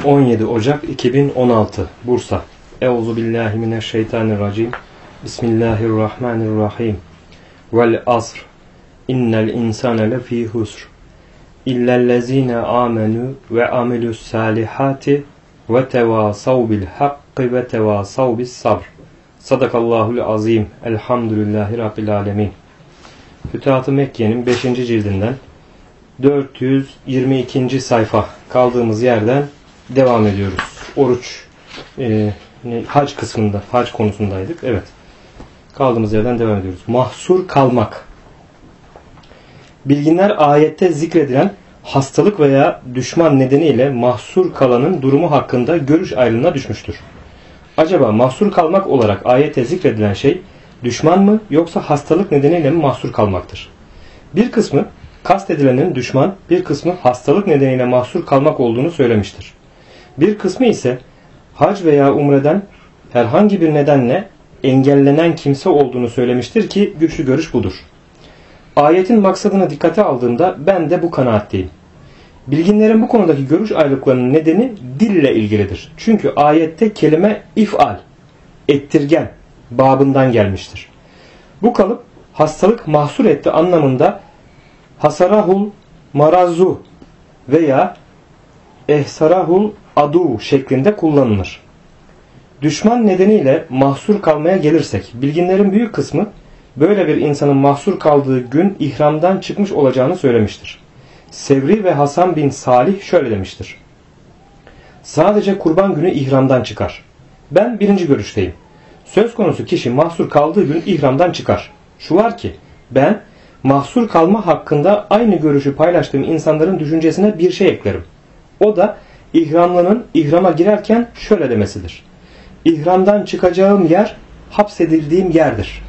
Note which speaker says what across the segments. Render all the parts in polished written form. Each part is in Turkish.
Speaker 1: 17 Ocak 2016 Bursa. Euzubillahimineşşeytanirracim. Bismillahirrahmanirrahim. Vel asr. İnnel insane lefî husr. İllellezîne âmenû ve amilus salihati ve tevâsav bil hakkı ve tevâsav bis sabr. Sadakallahul azim. Elhamdülillahi Rabbil alemin. Fütuhat-ı Mekke'nin 5. cildinden 422. sayfa kaldığımız yerden devam ediyoruz. Oruç, hac kısmında, hac konusundaydık. Evet. Kaldığımız yerden devam ediyoruz. Mahsur kalmak. Bilginler ayette zikredilen hastalık veya düşman nedeniyle mahsur kalanın durumu hakkında görüş ayrılığına düşmüştür. Acaba mahsur kalmak olarak ayette zikredilen şey düşman mı yoksa hastalık nedeniyle mi mahsur kalmaktır? Bir kısmı kastedilenin düşman, bir kısmı hastalık nedeniyle mahsur kalmak olduğunu söylemiştir. Bir kısmı ise hac veya umreden herhangi bir nedenle engellenen kimse olduğunu söylemiştir ki güçlü görüş budur. Ayetin maksadını dikkate aldığımda ben de bu kanaatteyim. Bilginlerin bu konudaki görüş ayrılıklarının nedeni dille ilgilidir. Çünkü ayette kelime if'al, ettirgen babından gelmiştir. Bu kalıp hastalık mahsur etti anlamında hasarahul marazu veya ehsarahul adu şeklinde kullanılır. Düşman nedeniyle mahsur kalmaya gelirsek, bilginlerin büyük kısmı böyle bir insanın mahsur kaldığı gün ihramdan çıkmış olacağını söylemiştir. Sevri ve Hasan bin Salih şöyle demiştir. Sadece kurban günü ihramdan çıkar. Ben birinci görüşteyim. Söz konusu kişi mahsur kaldığı gün ihramdan çıkar. Şu var ki ben mahsur kalma hakkında aynı görüşü paylaştığım insanların düşüncesine bir şey eklerim. O da ihramlının ihrama girerken şöyle demesidir. İhramdan çıkacağım yer hapsedildiğim yerdir.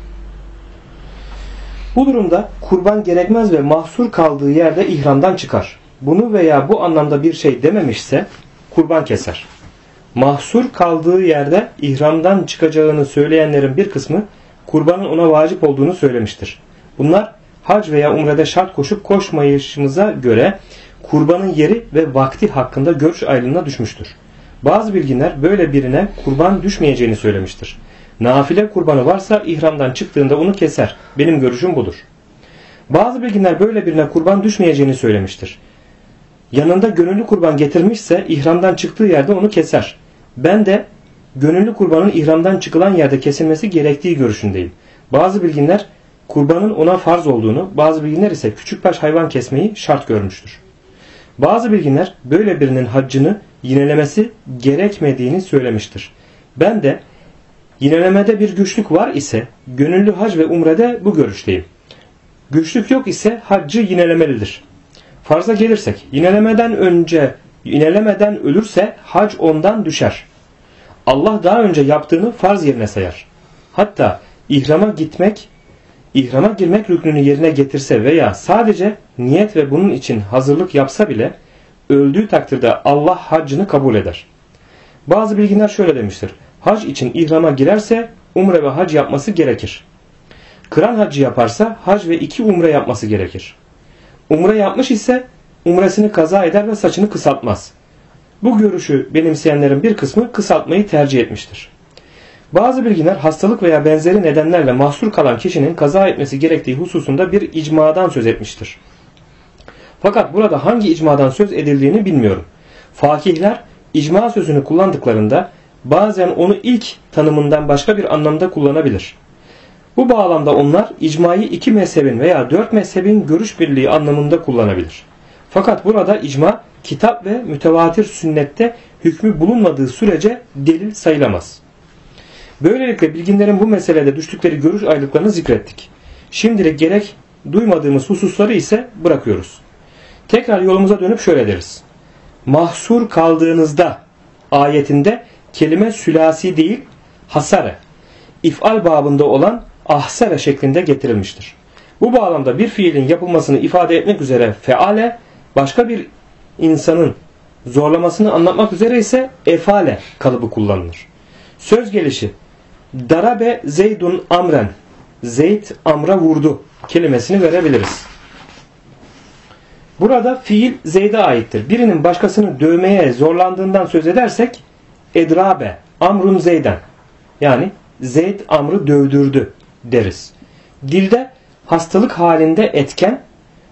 Speaker 1: Bu durumda kurban gerekmez ve mahsur kaldığı yerde ihramdan çıkar. Bunu veya bu anlamda bir şey dememişse kurban keser. Mahsur kaldığı yerde ihramdan çıkacağını söyleyenlerin bir kısmı kurbanın ona vacip olduğunu söylemiştir. Bunlar hac veya umrede şart koşup koşmayışımıza göre kurbanın yeri ve vakti hakkında görüş ayrılığına düşmüştür. Bazı bilginler böyle birine kurban düşmeyeceğini söylemiştir. Nafile kurbanı varsa ihramdan çıktığında onu keser. Benim görüşüm budur. Bazı bilginler böyle birine kurban düşmeyeceğini söylemiştir. Yanında gönüllü kurban getirmişse ihramdan çıktığı yerde onu keser. Ben de gönüllü kurbanın ihramdan çıkılan yerde kesilmesi gerektiği görüşündeyim. Bazı bilginler kurbanın ona farz olduğunu, bazı bilginler ise küçükbaş hayvan kesmeyi şart görmüştür. Bazı bilginler böyle birinin haccını yinelemesi gerekmediğini söylemiştir. Ben de yinelemede bir güçlük var ise gönüllü hac ve umrede bu görüşteyim. Güçlük yok ise haccı yinelemelidir. Farza gelirsek yinelemeden ölürse hac ondan düşer. Allah daha önce yaptığını farz yerine sayar. Hatta ihrama girmek rüknünü yerine getirse veya sadece niyet ve bunun için hazırlık yapsa bile öldüğü takdirde Allah haccını kabul eder. Bazı bilginler şöyle demiştir. Hac için ihrama girerse umre ve hac yapması gerekir. Kıran haccı yaparsa hac ve 2 umre yapması gerekir. Umre yapmış ise umresini kaza eder ve saçını kısaltmaz. Bu görüşü benimseyenlerin bir kısmı kısaltmayı tercih etmiştir. Bazı bilginler hastalık veya benzeri nedenlerle mahsur kalan kişinin kaza etmesi gerektiği hususunda bir icmadan söz etmiştir. Fakat burada hangi icmadan söz edildiğini bilmiyorum. Fakihler icma sözünü kullandıklarında bazen onu ilk tanımından başka bir anlamda kullanabilir. Bu bağlamda onlar icmayı 2 mezhebin veya 4 mezhebin görüş birliği anlamında kullanabilir. Fakat burada icma kitap ve mütevatir sünnette hükmü bulunmadığı sürece delil sayılamaz. Böylelikle bilginlerin bu meselede düştükleri görüş ayrılıklarını zikrettik. Şimdilik gerek duymadığımız hususları ise bırakıyoruz. Tekrar yolumuza dönüp şöyle deriz. Mahsur kaldığınızda ayetinde kelime sülasi değil hasare, if'al babında olan ahsere şeklinde getirilmiştir. Bu bağlamda bir fiilin yapılmasını ifade etmek üzere feale, başka bir insanın zorlamasını anlatmak üzere ise efale kalıbı kullanılır. Söz gelişi darabe zeydun amren, Zeyd amra vurdu kelimesini verebiliriz. Burada fiil Zeyd'e aittir. Birinin başkasını dövmeye zorlandığından söz edersek edrabe, amrun Zeyden. Yani Zeyd Amr'ı dövdürdü deriz. Dilde hastalık halinde etken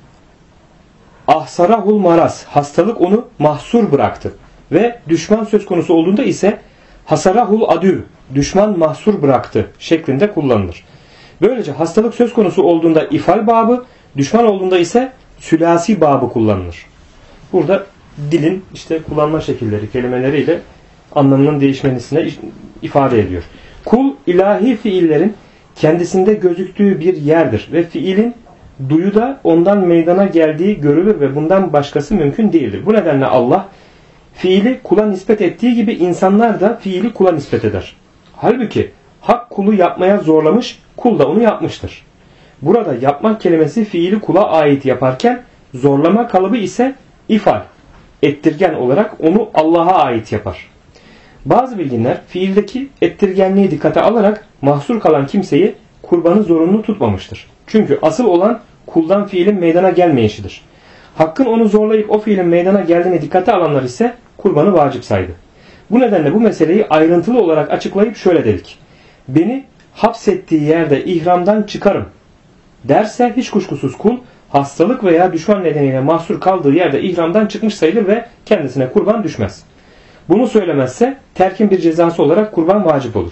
Speaker 1: ahsarahul maraz, hastalık onu mahsur bıraktı. Ve düşman söz konusu olduğunda ise hasarahul adü, düşman mahsur bıraktı şeklinde kullanılır. Böylece hastalık söz konusu olduğunda ifal babı, düşman olduğunda ise sülasi babı kullanılır. Burada dilin işte kullanma şekilleri, kelimeleriyle anlamının değişmesine ifade ediyor. Kul ilahi fiillerin kendisinde gözüktüğü bir yerdir ve fiilin duyuda ondan meydana geldiği görülür ve bundan başkası mümkün değildir. Bu nedenle Allah fiili kula nispet ettiği gibi insanlar da fiili kula nispet eder. Halbuki hak kulu yapmaya zorlamış, kul da onu yapmıştır. Burada yapmak kelimesi fiili kula ait yaparken zorlama kalıbı ise ifal, ettirgen olarak onu Allah'a ait yapar. Bazı bilginler fiildeki ettirgenliği dikkate alarak mahsur kalan kimseyi kurbanı zorunlu tutmamıştır. Çünkü asıl olan kuldan fiilin meydana gelmeyişidir. Hakkın onu zorlayıp o fiilin meydana geldiğini dikkate alanlar ise kurbanı vacip saydı. Bu nedenle bu meseleyi ayrıntılı olarak açıklayıp şöyle dedik. Beni hapsettiği yerde ihramdan çıkarım derse hiç kuşkusuz kul hastalık veya düşman nedeniyle mahsur kaldığı yerde ihramdan çıkmış sayılır ve kendisine kurban düşmez. Bunu söylemezse terkin bir cezası olarak kurban vacip olur.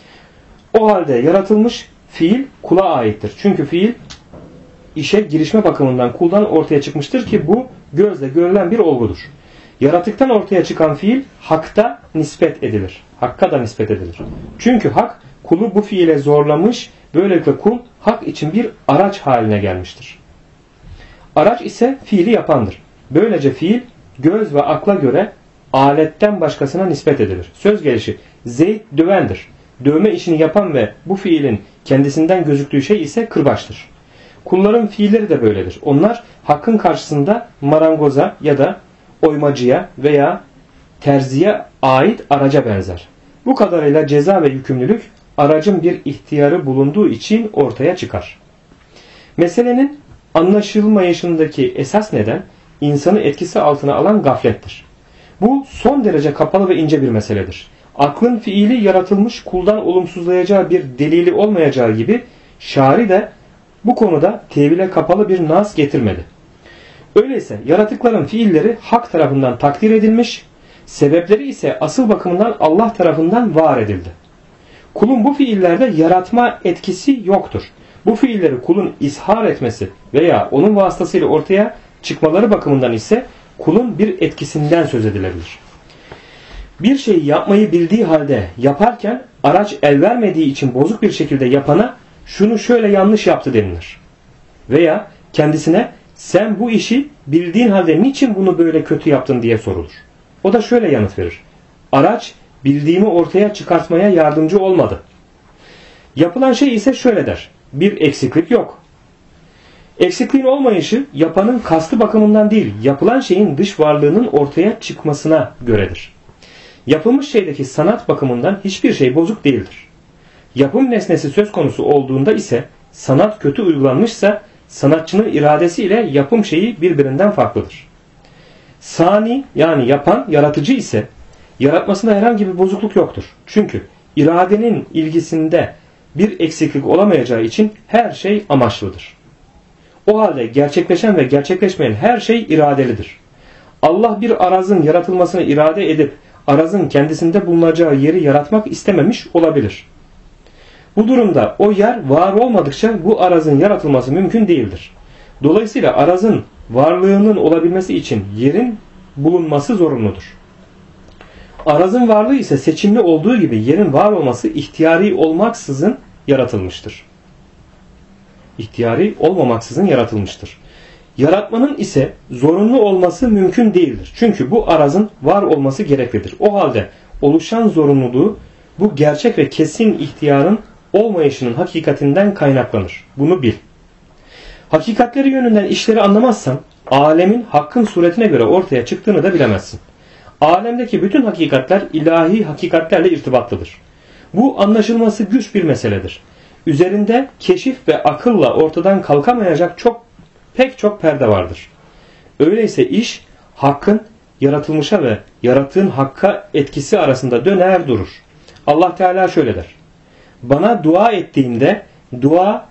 Speaker 1: O halde yaratılmış fiil kula aittir. Çünkü fiil işe girişme bakımından kuldan ortaya çıkmıştır ki bu gözle görülen bir olgudur. Yaratıktan ortaya çıkan fiil hakta nispet edilir. Hakka da nispet edilir. Çünkü hak kulu bu fiile zorlamış, böylelikle kul hak için bir araç haline gelmiştir. Araç ise fiili yapandır. Böylece fiil göz ve akla göre aletten başkasına nispet edilir. Söz gelişi Zeyd dövendir. Dövme işini yapan ve bu fiilin kendisinden gözüktüğü şey ise kırbaçtır. Kulların fiilleri de böyledir. Onlar hakkın karşısında marangoza ya da oymacıya veya terziye ait araca benzer. Bu kadarıyla ceza ve yükümlülük aracın bir ihtiyarı bulunduğu için ortaya çıkar. Meselenin anlaşılmayışındaki esas neden insanı etkisi altına alan gaflettir. Bu son derece kapalı ve ince bir meseledir. Aklın fiili yaratılmış kuldan olumsuzlayacağı bir delili olmayacağı gibi şari de bu konuda tevhile kapalı bir nas getirmedi. Öyleyse yaratıkların fiilleri hak tarafından takdir edilmiş, sebepleri ise asıl bakımından Allah tarafından var edildi. Kulun bu fiillerde yaratma etkisi yoktur. Bu fiilleri kulun ishar etmesi veya onun vasıtasıyla ortaya çıkmaları bakımından ise kulun bir etkisinden söz edilebilir. Bir şeyi yapmayı bildiği halde yaparken araç el vermediği için bozuk bir şekilde yapana şunu şöyle yanlış yaptı denilir. Veya kendisine sen bu işi bildiğin halde niçin bunu böyle kötü yaptın diye sorulur. O da şöyle yanıt verir. Araç bildiğimi ortaya çıkartmaya yardımcı olmadı. Yapılan şey ise şöyle der. Bir eksiklik yok. Eksikliğin olmayışı yapanın kastı bakımından değil, yapılan şeyin dış varlığının ortaya çıkmasına göredir. Yapılmış şeydeki sanat bakımından hiçbir şey bozuk değildir. Yapım nesnesi söz konusu olduğunda ise sanat kötü uygulanmışsa sanatçının iradesiyle yapım şeyi birbirinden farklıdır. Sani yani yapan, yaratıcı ise yaratmasında herhangi bir bozukluk yoktur. Çünkü iradenin ilgisinde bir eksiklik olamayacağı için her şey amaçlıdır. O halde gerçekleşen ve gerçekleşmeyen her şey iradelidir. Allah bir arazın yaratılmasını irade edip arazın kendisinde bulunacağı yeri yaratmak istememiş olabilir. Bu durumda o yer var olmadıkça bu arazın yaratılması mümkün değildir. Dolayısıyla arazın varlığının olabilmesi için yerin bulunması zorunludur. Arazın varlığı ise seçimli olduğu gibi yerin var olması ihtiyari olmaksızın yaratılmıştır. İhtiyari olmamaksızın yaratılmıştır. Yaratmanın ise zorunlu olması mümkün değildir. Çünkü bu arazın var olması gereklidir. O halde oluşan zorunluluğu bu gerçek ve kesin ihtiyarın olmayışının hakikatinden kaynaklanır. Bunu bil. Hakikatleri yönünden işleri anlamazsan alemin hakkın suretine göre ortaya çıktığını da bilemezsin. Alemdeki bütün hakikatler ilahi hakikatlerle irtibatlıdır. Bu anlaşılması güç bir meseledir. Üzerinde keşif ve akılla ortadan kalkamayacak pek çok perde vardır. Öyleyse iş hakkın yaratılmışa ve yarattığın hakka etkisi arasında döner durur. Allah Teala şöyle der: bana dua ettiğimde dua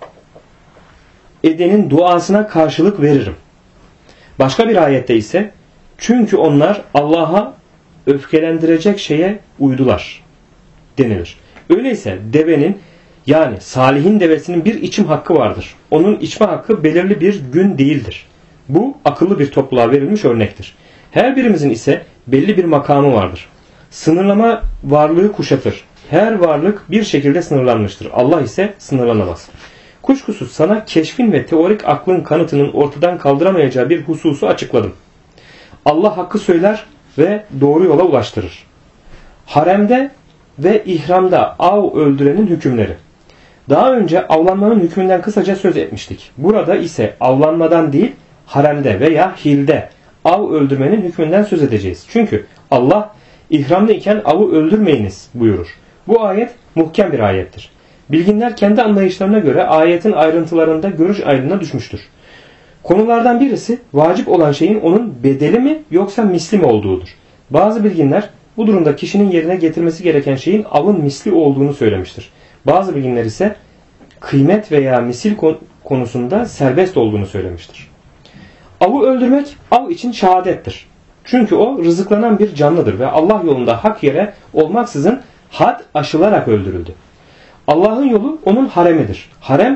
Speaker 1: edenin duasına karşılık veririm. Başka bir ayette ise çünkü onlar Allah'a öfkelendirecek şeye uydular denilir. Öyleyse devenin, yani salihin devesinin bir içim hakkı vardır. Onun içme hakkı belirli bir gün değildir. Bu akıllı bir topluluğa verilmiş örnektir. Her birimizin ise belli bir makamı vardır. Sınırlama varlığı kuşatır. Her varlık bir şekilde sınırlanmıştır. Allah ise sınırlanamaz. Kuşkusuz sana keşfin ve teorik aklın kanıtının ortadan kaldıramayacağı bir hususu açıkladım. Allah hakkı söyler ve doğru yola ulaştırır. Haremde ve ihramda av öldürenin hükümleri. Daha önce avlanmanın hükmünden kısaca söz etmiştik. Burada ise avlanmadan değil, haremde veya hilde av öldürmenin hükmünden söz edeceğiz. Çünkü Allah ihramda iken avı öldürmeyiniz buyurur. Bu ayet muhkem bir ayettir. Bilginler kendi anlayışlarına göre ayetin ayrıntılarında görüş ayrılığına düşmüştür. Konulardan birisi vacip olan şeyin onun bedeli mi yoksa misli mi olduğudur. Bazı bilginler bu durumda kişinin yerine getirmesi gereken şeyin avın misli olduğunu söylemiştir. Bazı bilginler ise kıymet veya misil konusunda serbest olduğunu söylemiştir. Avı öldürmek av için şehadettir. Çünkü o rızıklanan bir canlıdır ve Allah yolunda hak yere olmaksızın had aşılarak öldürüldü. Allah'ın yolu onun haremidir.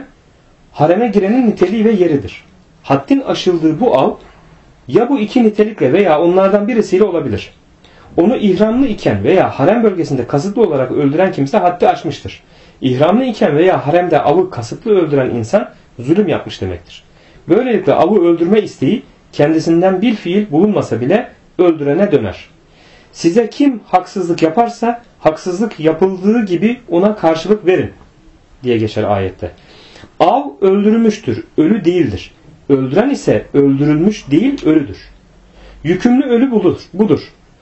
Speaker 1: Hareme girenin niteliği ve yeridir. Haddin aşıldığı bu av ya bu iki nitelikle veya onlardan birisiyle olabilir. Onu ihramlı iken veya harem bölgesinde kasıtlı olarak öldüren kimse haddi aşmıştır. İhramlı iken veya haremde avı kasıtlı öldüren insan zulüm yapmış demektir. Böylelikle avı öldürme isteği kendisinden bir fiil bulunmasa bile öldürene döner. Size kim haksızlık yaparsa haksızlık yapıldığı gibi ona karşılık verin diye geçer ayette. Av öldürülmüştür, ölü değildir. Öldüren ise öldürülmüş değil, ölüdür. Yükümlü ölü budur.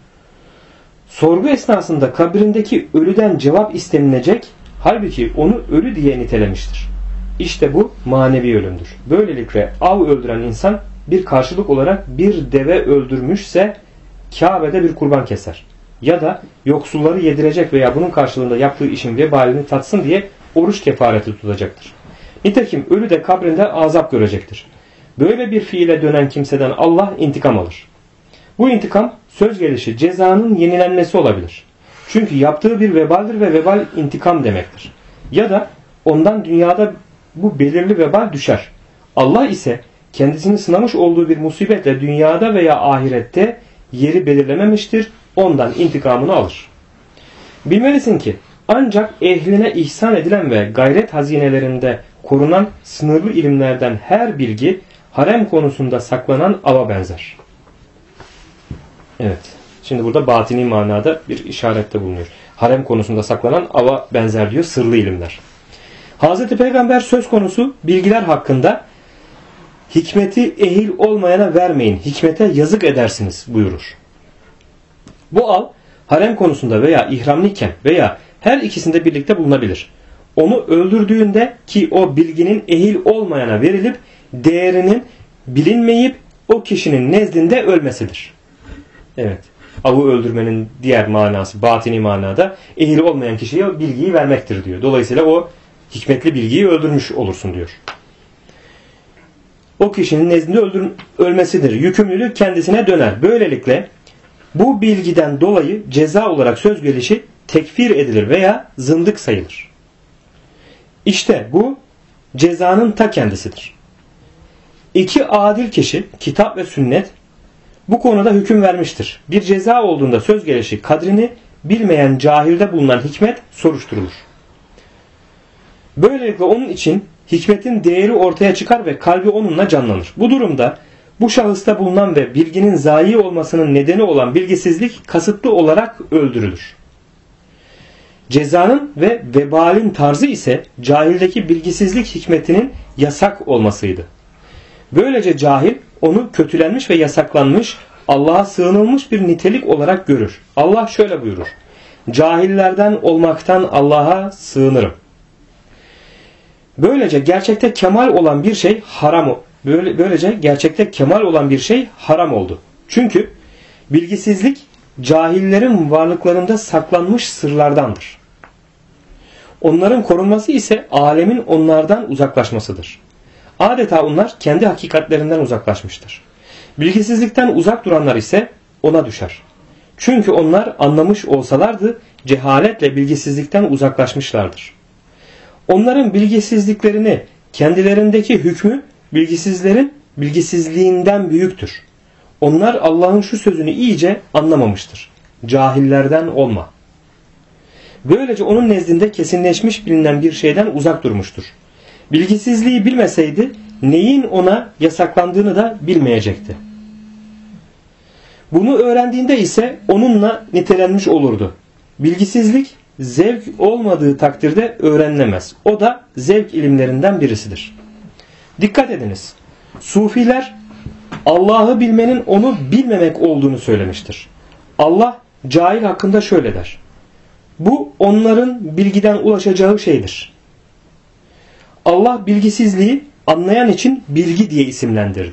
Speaker 1: Sorgu esnasında kabrindeki ölüden cevap istenilecek, halbuki onu ölü diye nitelemiştir. İşte bu manevi ölümdür. Böylelikle av öldüren insan bir karşılık olarak bir deve öldürmüşse Kabe'de bir kurban keser. Ya da yoksulları yedirecek veya bunun karşılığında yaptığı işin vebalini tatsın diye oruç kefareti tutacaktır. Nitekim ölü de kabrinde azap görecektir. Böyle bir fiile dönen kimseden Allah intikam alır. Bu intikam söz gelişi cezanın yenilenmesi olabilir. Çünkü yaptığı bir vebaldir ve vebal intikam demektir. Ya da ondan dünyada bu belirli vebal düşer. Allah ise kendisini sınamış olduğu bir musibetle dünyada veya ahirette yeri belirlememiştir. Ondan intikamını alır. Bilmelisin ki ancak ehline ihsan edilen ve gayret hazinelerinde korunan sınırlı ilimlerden her bilgi harem konusunda saklanan ava benzer. Evet. Şimdi burada batini manada bir işarette bulunuyor. Harem konusunda saklanan ava benzer diyor, sırlı ilimler. Hazreti Peygamber söz konusu bilgiler hakkında hikmeti ehil olmayana vermeyin, hikmete yazık edersiniz buyurur. Bu av harem konusunda veya ihramlıyken veya her ikisinde birlikte bulunabilir. Onu öldürdüğünde ki o bilginin ehil olmayana verilip değerinin bilinmeyip o kişinin nezdinde ölmesidir. Evet. Avı öldürmenin diğer manası, batini manada ehil olmayan kişiye bilgiyi vermektir diyor. Dolayısıyla o hikmetli bilgiyi öldürmüş olursun diyor. O kişinin nezdinde ölmesidir. Yükümlülük kendisine döner. Böylelikle bu bilgiden dolayı ceza olarak söz gelişi tekfir edilir veya zındık sayılır. İşte bu cezanın ta kendisidir. İki adil kişi, kitap ve sünnet, bu konuda hüküm vermiştir. Bir ceza olduğunda söz gelişi kadrini bilmeyen cahilde bulunan hikmet soruşturulur. Böylelikle onun için hikmetin değeri ortaya çıkar ve kalbi onunla canlanır. Bu durumda bu şahısta bulunan ve bilginin zayi olmasının nedeni olan bilgisizlik kasıtlı olarak öldürülür. Cezanın ve vebalin tarzı ise cahildeki bilgisizlik hikmetinin yasak olmasıydı. Böylece cahil onu kötülenmiş ve yasaklanmış, Allah'a sığınılmış bir nitelik olarak görür. Allah şöyle buyurur: cahillerden olmaktan Allah'a sığınırım. Böylece gerçekte kemal olan bir şey Böylece gerçekte kemal olan bir şey haram oldu. Çünkü bilgisizlik cahillerin varlıklarında saklanmış sırlardandır. Onların korunması ise alemin onlardan uzaklaşmasıdır. Adeta onlar kendi hakikatlerinden uzaklaşmıştır. Bilgisizlikten uzak duranlar ise ona düşer. Çünkü onlar anlamış olsalardı cehaletle bilgisizlikten uzaklaşmışlardır. Onların bilgisizliklerini, kendilerindeki hükmü bilgisizlerin bilgisizliğinden büyüktür. Onlar Allah'ın şu sözünü iyice anlamamıştır. Cahillerden olma. Böylece onun nezdinde kesinleşmiş bilinen bir şeyden uzak durmuştur. Bilgisizliği bilmeseydi neyin ona yasaklandığını da bilmeyecekti. Bunu öğrendiğinde ise onunla nitelenmiş olurdu. Bilgisizlik zevk olmadığı takdirde öğrenilemez. O da zevk ilimlerinden birisidir. Dikkat ediniz. Sufiler Allah'ı bilmenin onu bilmemek olduğunu söylemiştir. Allah cahil hakkında şöyle der. Bu onların bilgiden ulaşacağı şeydir. Allah bilgisizliği anlayan için bilgi diye isimlendirdi.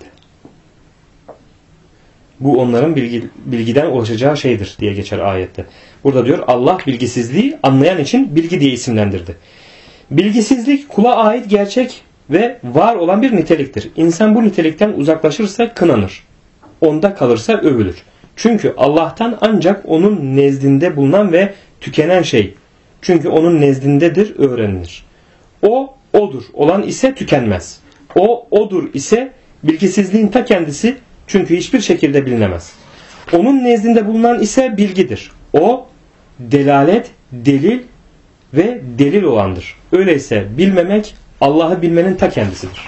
Speaker 1: Bu onların bilgiden ulaşacağı şeydir diye geçer ayette. Burada diyor Allah bilgisizliği anlayan için bilgi diye isimlendirdi. Bilgisizlik kula ait gerçek ve var olan bir niteliktir. İnsan bu nitelikten uzaklaşırsa kınanır. Onda kalırsa övülür. Çünkü Allah'tan ancak onun nezdinde bulunan ve tükenen şey. Çünkü onun nezdindedir öğrenilir. O odur olan ise tükenmez. O odur ise bilgisizliğin ta kendisi çünkü hiçbir şekilde bilinemez. Onun nezdinde bulunan ise bilgidir. O delalet, delil ve delil olandır. Öyleyse bilmemek Allah'ı bilmenin ta kendisidir.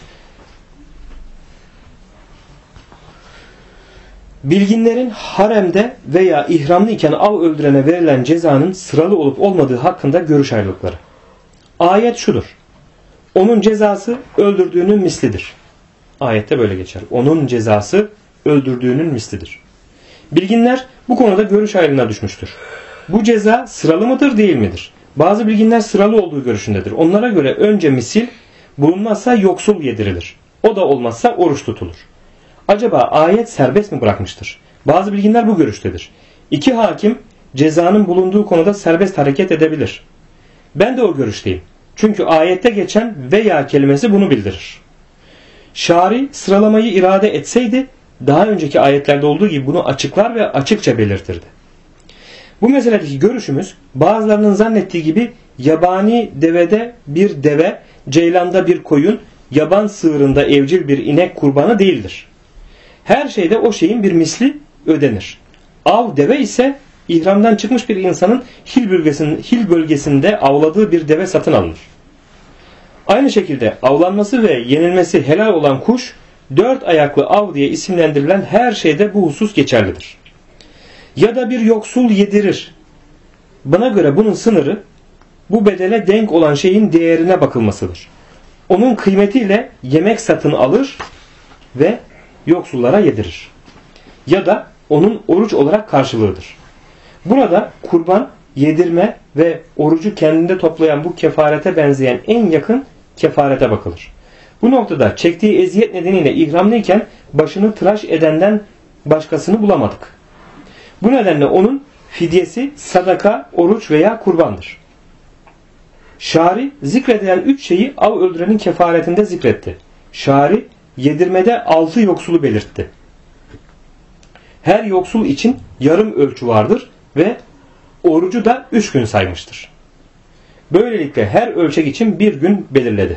Speaker 1: Bilginlerin haremde veya ihramlı iken av öldürene verilen cezanın sıralı olup olmadığı hakkında görüş ayrılıkları. Ayet şudur. Onun cezası öldürdüğünün mislidir. Ayette böyle geçer. Onun cezası öldürdüğünün mislidir. Bilginler bu konuda görüş ayrılığına düşmüştür. Bu ceza sıralı mıdır değil midir? Bazı bilginler sıralı olduğu görüşündedir. Onlara göre önce misil, bulunmazsa yoksul yedirilir. O da olmazsa oruç tutulur. Acaba ayet serbest mi bırakmıştır? Bazı bilginler bu görüştedir. İki hakim cezanın bulunduğu konuda serbest hareket edebilir. Ben de o görüşteyim. Çünkü ayette geçen veya kelimesi bunu bildirir. Şari sıralamayı irade etseydi daha önceki ayetlerde olduğu gibi bunu açıklar ve açıkça belirtirdi. Bu meseledeki görüşümüz bazılarının zannettiği gibi yabani devede bir deve, ceylanda bir koyun, yaban sığırında evcil bir inek kurbanı değildir. Her şeyde o şeyin bir misli ödenir. Av deve ise ihramdan çıkmış bir insanın hil bölgesinde avladığı bir deve satın alınır. Aynı şekilde avlanması ve yenilmesi helal olan kuş, dört ayaklı av diye isimlendirilen her şeyde bu husus geçerlidir. Ya da bir yoksul yedirir. Bana göre bunun sınırı bu bedele denk olan şeyin değerine bakılmasıdır. Onun kıymetiyle yemek satın alır ve yoksullara yedirir. Ya da onun oruç olarak karşılığıdır. Burada kurban, yedirme ve orucu kendinde toplayan bu kefarete benzeyen en yakın kefarete bakılır. Bu noktada çektiği eziyet nedeniyle ihramlıyken başını tıraş edenden başkasını bulamadık. Bu nedenle onun fidyesi sadaka, oruç veya kurbandır. Şari zikredilen 3 şeyi av öldürenin kefaretinde zikretti. Şari yedirmede 6 yoksulu belirtti. Her yoksul için yarım ölçü vardır ve orucu da 3 gün saymıştır. Böylelikle her ölçek için bir gün belirledi.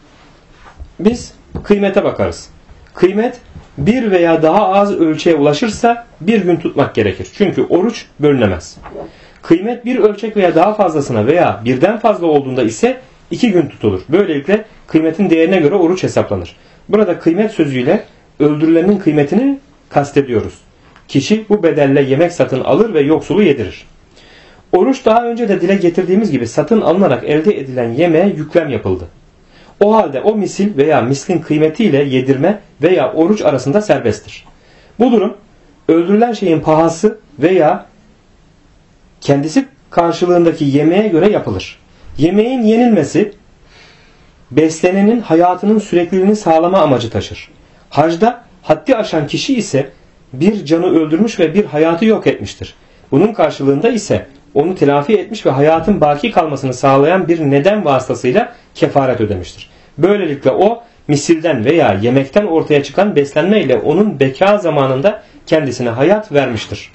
Speaker 1: Biz kıymete bakarız. Kıymet bir veya daha az ölçeğe ulaşırsa bir gün tutmak gerekir. Çünkü oruç bölünemez. Kıymet bir ölçek veya daha fazlasına veya birden fazla olduğunda ise 2 gün tutulur. Böylelikle kıymetin değerine göre oruç hesaplanır. Burada kıymet sözüyle öldürülenin kıymetini kastediyoruz. Kişi bu bedelle yemek satın alır ve yoksulu yedirir. Oruç daha önce de dile getirdiğimiz gibi satın alınarak elde edilen yemeğe yüklem yapıldı. O halde o misil veya mislin kıymetiyle yedirme veya oruç arasında serbesttir. Bu durum öldürülen şeyin pahası veya kendisi karşılığındaki yemeğe göre yapılır. Yemeğin yenilmesi beslenenin hayatının sürekliliğini sağlama amacı taşır. Hacda haddi aşan kişi ise bir canı öldürmüş ve bir hayatı yok etmiştir. Bunun karşılığında ise onu telafi etmiş ve hayatın baki kalmasını sağlayan bir neden vasıtasıyla kefaret ödemiştir. Böylelikle o misilden veya yemekten ortaya çıkan beslenme ile onun beka zamanında kendisine hayat vermiştir.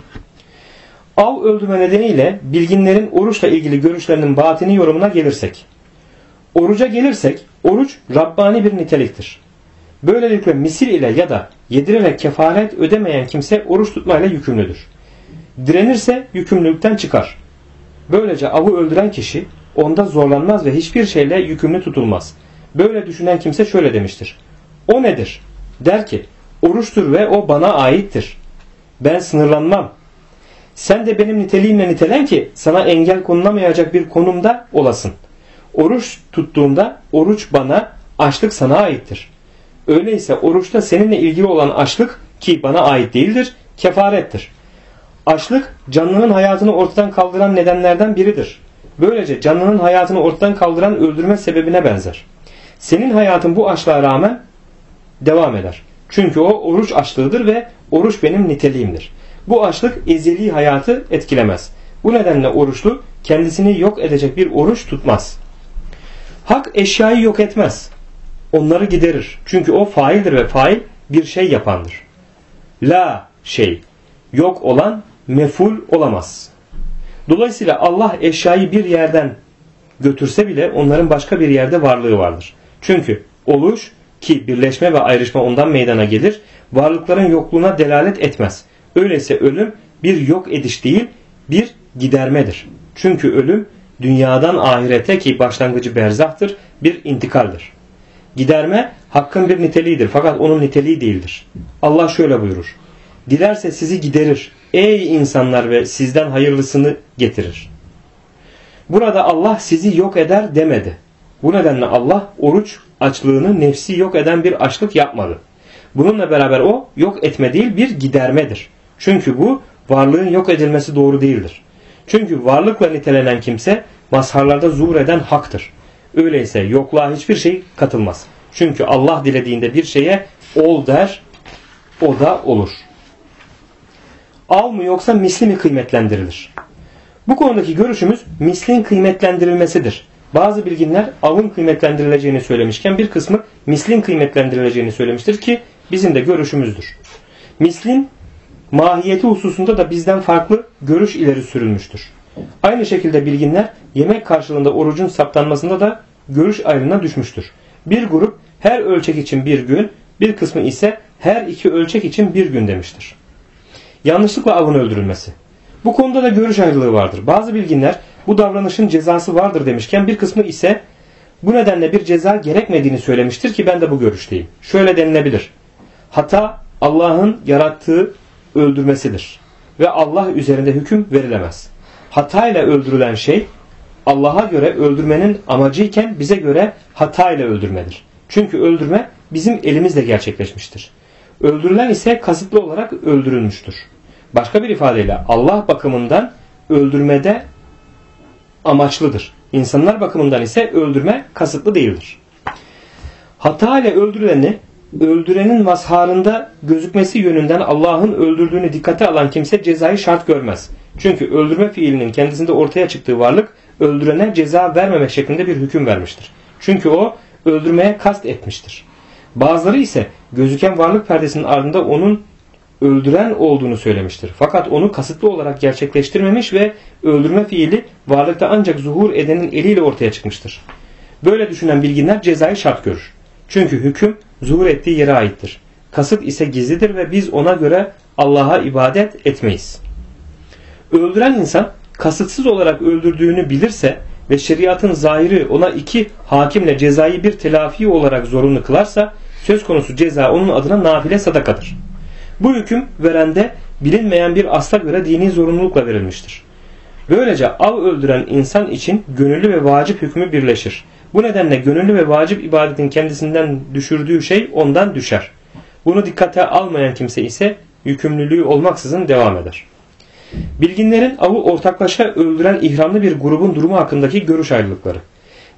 Speaker 1: Av öldürme nedeniyle bilginlerin oruçla ilgili görüşlerinin batini yorumuna gelirsek. Oruca gelirsek oruç Rabbani bir niteliktir. Böylelikle misil ile ya da yedirerek kefaret ödemeyen kimse oruç tutmayla yükümlüdür. Direnirse yükümlülükten çıkar. Böylece avı öldüren kişi onda zorlanmaz ve hiçbir şeyle yükümlü tutulmaz. Böyle düşünen kimse şöyle demiştir. O nedir? Der ki, oruçtur ve o bana aittir. Ben sınırlanmam. Sen de benim niteliğimle nitelen ki sana engel konulamayacak bir konumda olasın. Oruç tuttuğunda oruç bana, açlık sana aittir. Öyleyse oruçta seninle ilgili olan açlık ki bana ait değildir, kefarettir. Açlık canlının hayatını ortadan kaldıran nedenlerden biridir. Böylece canlının hayatını ortadan kaldıran öldürme sebebine benzer. Senin hayatın bu açlığa rağmen devam eder. Çünkü o oruç açlığıdır ve oruç benim niteliğimdir. Bu açlık ezeli hayatı etkilemez. Bu nedenle oruçlu kendisini yok edecek bir oruç tutmaz. Hak eşyayı yok etmez. Onları giderir. Çünkü o faildir ve fail bir şey yapandır. La şey, yok olan meful olamaz. Dolayısıyla Allah eşyayı bir yerden götürse bile onların başka bir yerde varlığı vardır. Çünkü oluş ki birleşme ve ayrışma ondan meydana gelir, varlıkların yokluğuna delalet etmez. Öyleyse ölüm bir yok ediş değil, bir gidermedir. Çünkü ölüm dünyadan ahirete ki başlangıcı berzahtır, bir intikaldir. Giderme hakkın bir niteliğidir fakat onun niteliği değildir. Allah şöyle buyurur. Dilerse sizi giderir ey insanlar ve sizden hayırlısını getirir. Burada Allah sizi yok eder demedi. Bu nedenle Allah oruç açlığını nefsi yok eden bir açlık yapmadı. Bununla beraber o yok etme değil bir gidermedir. Çünkü bu varlığın yok edilmesi doğru değildir. Çünkü varlıkla nitelenen kimse mazharlarda zuhur eden haktır. Öyleyse yokluğa hiçbir şey katılmaz. Çünkü Allah dilediğinde bir şeye ol der, o da olur. Av mı yoksa misli mi kıymetlendirilir? Bu konudaki görüşümüz mislin kıymetlendirilmesidir. Bazı bilginler avın kıymetlendirileceğini söylemişken bir kısmı mislin kıymetlendirileceğini söylemiştir ki bizim de görüşümüzdür. Mislin mahiyeti hususunda da bizden farklı görüş ileri sürülmüştür. Aynı şekilde bilginler yemek karşılığında orucun saptanmasında da görüş ayrılığına düşmüştür. Bir grup her ölçek için bir gün, bir kısmı ise her iki ölçek için bir gün demiştir. Yanlışlıkla avın öldürülmesi. Bu konuda da görüş ayrılığı vardır. Bazı bilginler bu davranışın cezası vardır demişken bir kısmı ise bu nedenle bir ceza gerekmediğini söylemiştir ki ben de bu görüşteyim. Şöyle denilebilir. Hata Allah'ın yarattığı öldürmesidir ve Allah üzerinde hüküm verilemez. Hatayla öldürülen şey Allah'a göre öldürmenin amacıyken bize göre hatayla öldürmedir. Çünkü öldürme bizim elimizle gerçekleşmiştir. Öldürülen ise kasıtlı olarak öldürülmüştür. Başka bir ifadeyle Allah bakımından öldürmede amaçlıdır. İnsanlar bakımından ise öldürme kasıtlı değildir. Hata ile öldürüleni öldürenin mazharında gözükmesi yönünden Allah'ın öldürdüğünü dikkate alan kimse cezayı şart görmez. Çünkü öldürme fiilinin kendisinde ortaya çıktığı varlık öldürene ceza vermemek şeklinde bir hüküm vermiştir. Çünkü o öldürmeye kast etmiştir. Bazıları ise gözüken varlık perdesinin ardında onun öldüren olduğunu söylemiştir. Fakat onu kasıtlı olarak gerçekleştirmemiş ve öldürme fiili varlıkta ancak zuhur edenin eliyle ortaya çıkmıştır. Böyle düşünen bilginler cezayı şart görür. Çünkü hüküm zuhur ettiği yere aittir. Kasıt ise gizlidir ve biz ona göre Allah'a ibadet etmeyiz. Öldüren insan kasıtsız olarak öldürdüğünü bilirse ve şeriatın zahiri ona iki hakimle cezayı bir telafi olarak zorunlu kılarsa söz konusu ceza onun adına nafile sadakadır. Bu hüküm verende bilinmeyen bir asla göre dini zorunlulukla verilmiştir. Böylece av öldüren insan için gönüllü ve vacip hükmü birleşir. Bu nedenle gönüllü ve vacip ibadetin kendisinden düşürdüğü şey ondan düşer. Bunu dikkate almayan kimse ise yükümlülüğü olmaksızın devam eder. Bilginlerin avı ortaklaşa öldüren ihramlı bir grubun durumu hakkındaki görüş ayrılıkları.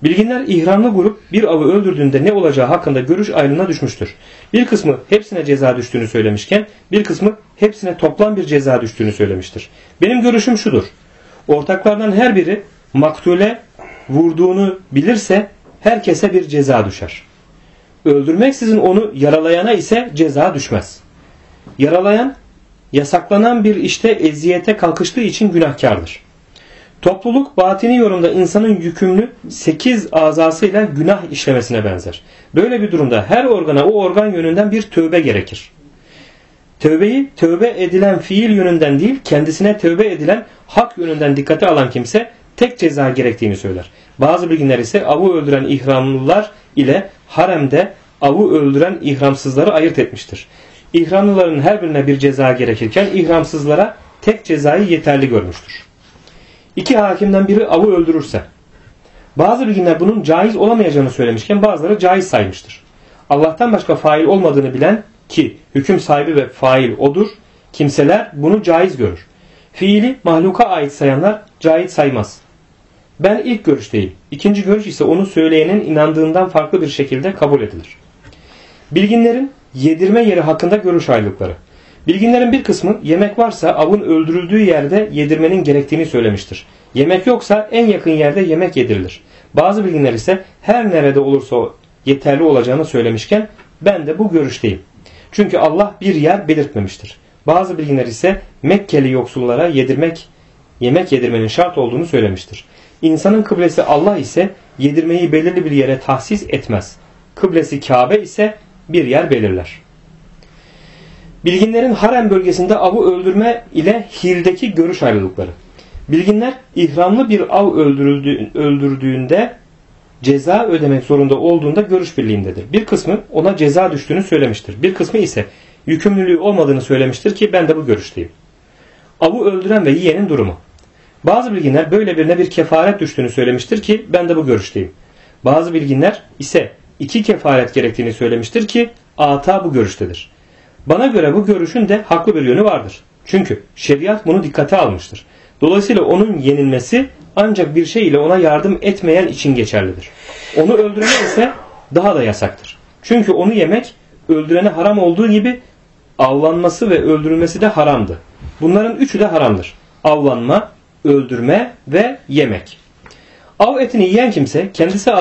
Speaker 1: Bilginler ihramlı grup bir avı öldürdüğünde ne olacağı hakkında görüş ayrılığına düşmüştür. Bir kısmı hepsine ceza düştüğünü söylemişken bir kısmı hepsine toplam bir ceza düştüğünü söylemiştir. Benim görüşüm şudur. Ortaklardan her biri maktule vurduğunu bilirse herkese bir ceza düşer. Öldürmeksizin onu yaralayana ise ceza düşmez. Yaralayan yasaklanan bir işte eziyete kalkıştığı için günahkardır. Topluluk batini yorumda insanın yükümlü 8 azasıyla günah işlemesine benzer. Böyle bir durumda her organa o organ yönünden bir tövbe gerekir. Tövbeyi tövbe edilen fiil yönünden değil, kendisine tövbe edilen hak yönünden dikkate alan kimse tek ceza gerektiğini söyler. Bazı bilginler ise avı öldüren ihramlılar ile haremde avı öldüren ihramsızları ayırt etmiştir. İhramlıların her birine bir ceza gerekirken ihramsızlara tek cezayı yeterli görmüştür. İki hakimden biri avı öldürürse, bazı bilginler bunun caiz olamayacağını söylemişken bazıları caiz saymıştır. Allah'tan başka fail olmadığını bilen ki hüküm sahibi ve fail odur, kimseler bunu caiz görür. Fiili mahluka ait sayanlar caiz saymaz. Ben ilk görüşteyim. İkinci görüş ise onu söyleyenin inandığından farklı bir şekilde kabul edilir. Bilginlerin yedirme yeri hakkında görüş ayrılıkları. Bilginlerin bir kısmı yemek varsa avın öldürüldüğü yerde yedirmenin gerektiğini söylemiştir. Yemek yoksa en yakın yerde yemek yedirilir. Bazı bilginler ise her nerede olursa yeterli olacağını söylemişken ben de bu görüşteyim. Çünkü Allah bir yer belirtmemiştir. Bazı bilginler ise Mekkeli yoksullara yemek yedirmenin şart olduğunu söylemiştir. İnsanın kıblesi Allah ise yedirmeyi belirli bir yere tahsis etmez. Kıblesi Kabe ise bir yer belirler. Bilginlerin harem bölgesinde avı öldürme ile hildeki görüş ayrılıkları. Bilginler ihramlı bir av öldürdüğünde ceza ödemek zorunda olduğunda görüş birliğindedir. Bir kısmı ona ceza düştüğünü söylemiştir. Bir kısmı ise yükümlülüğü olmadığını söylemiştir ki ben de bu görüşteyim. Avı öldüren ve yiyenin durumu. Bazı bilginler böyle birine bir kefaret düştüğünü söylemiştir ki ben de bu görüşteyim. Bazı bilginler ise 2 kefaret gerektiğini söylemiştir ki ata bu görüştedir. Bana göre bu görüşün de haklı bir yönü vardır. Çünkü şeriat bunu dikkate almıştır. Dolayısıyla onun yenilmesi ancak bir şey ile ona yardım etmeyen için geçerlidir. Onu öldürene ise daha da yasaktır. Çünkü onu yemek öldürene haram olduğu gibi avlanması ve öldürülmesi de haramdı. Bunların üçü de haramdır. Avlanma, öldürme ve yemek. Av etini yiyen kimse kendisi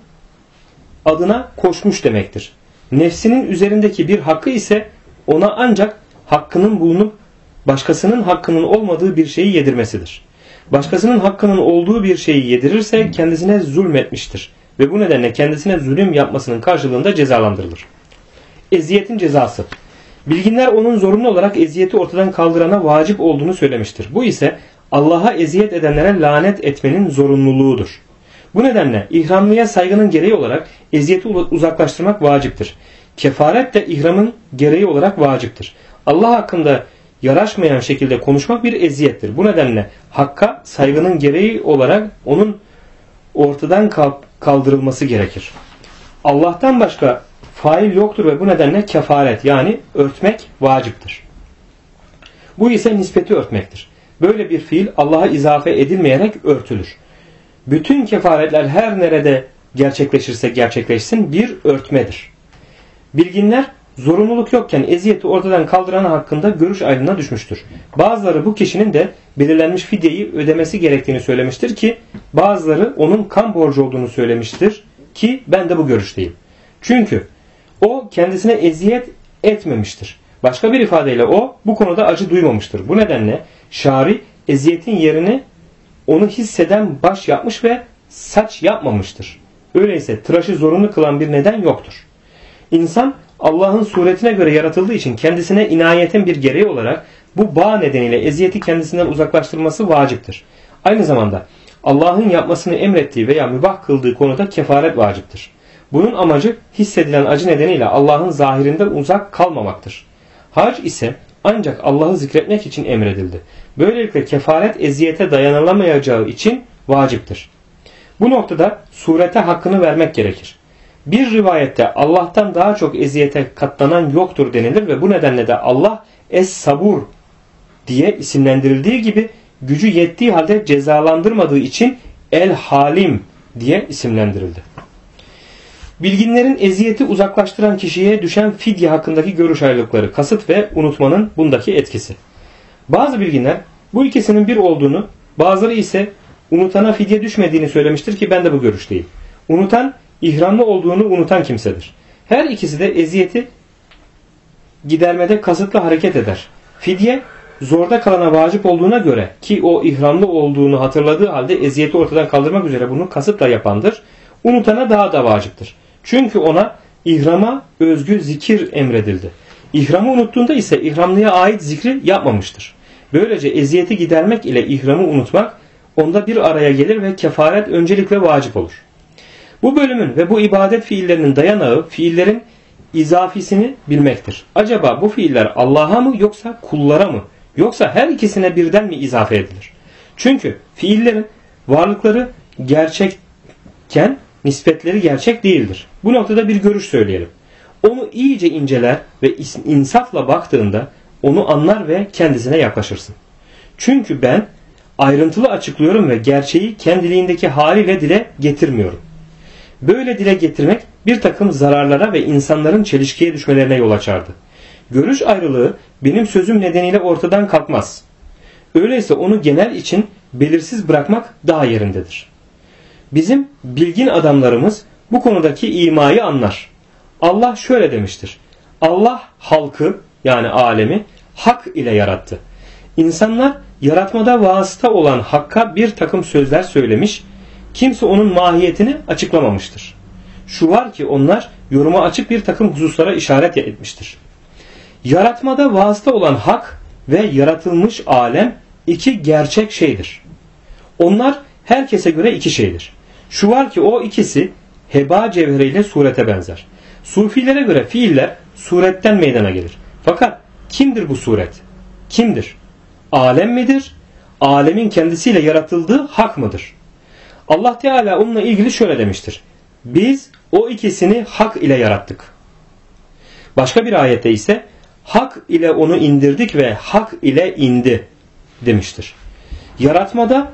Speaker 1: adına koşmuş demektir. Nefsinin üzerindeki bir hakkı ise ona ancak hakkının bulunup başkasının hakkının olmadığı bir şeyi yedirmesidir. Başkasının hakkının olduğu bir şeyi yedirirse kendisine zulmetmiştir ve bu nedenle kendisine zulüm yapmasının karşılığında cezalandırılır. Eziyetin cezası. Bilginler onun zorunlu olarak eziyeti ortadan kaldırana vacip olduğunu söylemiştir. Bu ise Allah'a eziyet edenlere lanet etmenin zorunluluğudur. Bu nedenle ihramlıya saygının gereği olarak eziyeti uzaklaştırmak vaciptir. Kefaret de ihramın gereği olarak vaciptir. Allah hakkında yaraşmayan şekilde konuşmak bir eziyettir. Bu nedenle hakka saygının gereği olarak onun ortadan kaldırılması gerekir. Allah'tan başka fail yoktur ve bu nedenle kefaret yani örtmek vaciptir. Bu ise nispeti örtmektir. Böyle bir fiil Allah'a izafe edilmeyerek örtülür. Bütün kefaretler her nerede gerçekleşirse gerçekleşsin bir örtmedir. Bilginler zorunluluk yokken eziyeti ortadan kaldıran hakkında görüş ayrılığına düşmüştür. Bazıları bu kişinin de belirlenmiş fidyeyi ödemesi gerektiğini söylemiştir ki bazıları onun kan borcu olduğunu söylemiştir ki ben de bu görüşteyim. Çünkü o kendisine eziyet etmemiştir. Başka bir ifadeyle o bu konuda acı duymamıştır. Bu nedenle şari eziyetin yerini onu hisseden baş yapmış ve saç yapmamıştır. Öyleyse tıraşı zorunlu kılan bir neden yoktur. İnsan Allah'ın suretine göre yaratıldığı için kendisine inayetin bir gereği olarak bu bağ nedeniyle eziyeti kendisinden uzaklaştırması vaciptir. Aynı zamanda Allah'ın yapmasını emrettiği veya mübah kıldığı konuda kefaret vaciptir. Bunun amacı hissedilen acı nedeniyle Allah'ın zahirinden uzak kalmamaktır. Hac ise ancak Allah'ı zikretmek için emredildi. Böylelikle kefaret eziyete dayanılamayacağı için vaciptir. Bu noktada surete hakkını vermek gerekir. Bir rivayette Allah'tan daha çok eziyete katlanan yoktur denilir ve bu nedenle de Allah Es-Sabur diye isimlendirildiği gibi gücü yettiği halde cezalandırmadığı için El-Halim diye isimlendirildi. Bilginlerin eziyeti uzaklaştıran kişiye düşen fidye hakkındaki görüş ayrılıkları, kasıt ve unutmanın bundaki etkisi. Bazı bilginler bu ikisinin bir olduğunu, bazıları ise unutana fidye düşmediğini söylemiştir ki ben de bu görüşteyim. Unutan, ihramlı olduğunu unutan kimsedir. Her ikisi de eziyeti gidermede kasıtlı hareket eder. Fidye, zorda kalana vacip olduğuna göre ki o ihramlı olduğunu hatırladığı halde eziyeti ortadan kaldırmak üzere bunu kasıtla yapandır. Unutana daha da vaciptir. Çünkü ona ihrama özgü zikir emredildi. İhramı unuttuğunda ise ihramlıya ait zikri yapmamıştır. Böylece eziyeti gidermek ile ihramı unutmak onda bir araya gelir ve kefaret öncelikle vacip olur. Bu bölümün ve bu ibadet fiillerinin dayanağı fiillerin izafisini bilmektir. Acaba bu fiiller Allah'a mı yoksa kullara mı yoksa her ikisine birden mi izafe edilir? Çünkü fiillerin varlıkları gerçekken nispetleri gerçek değildir. Bu noktada bir görüş söyleyelim. Onu iyice inceler ve insafla baktığında onu anlar ve kendisine yaklaşırsın. Çünkü ben ayrıntılı açıklıyorum ve gerçeği kendiliğindeki haliyle dile getirmiyorum. Böyle dile getirmek bir takım zararlara ve insanların çelişkiye düşmelerine yol açardı. Görüş ayrılığı benim sözüm nedeniyle ortadan kalkmaz. Öyleyse onu genel için belirsiz bırakmak daha yerindedir. Bizim bilgin adamlarımız bu konudaki imayı anlar. Allah şöyle demiştir. Allah halkı yani alemi hak ile yarattı. İnsanlar yaratmada vasıta olan hakka bir takım sözler söylemiş, kimse onun mahiyetini açıklamamıştır. Şu var ki onlar yoruma açık bir takım hususlara işaret etmiştir. Yaratmada vasıta olan hak ve yaratılmış alem iki gerçek şeydir. Onlar herkese göre iki şeydir. Şu var ki o ikisi heba cevheriyle surete benzer. Sufilere göre fiiller suretten meydana gelir. Fakat kimdir bu suret? Kimdir? Alem midir? Alemin kendisiyle yaratıldığı hak mıdır? Allah Teala onunla ilgili şöyle demiştir. Biz o ikisini hak ile yarattık. Başka bir ayette ise hak ile onu indirdik ve hak ile indi demiştir. Yaratmada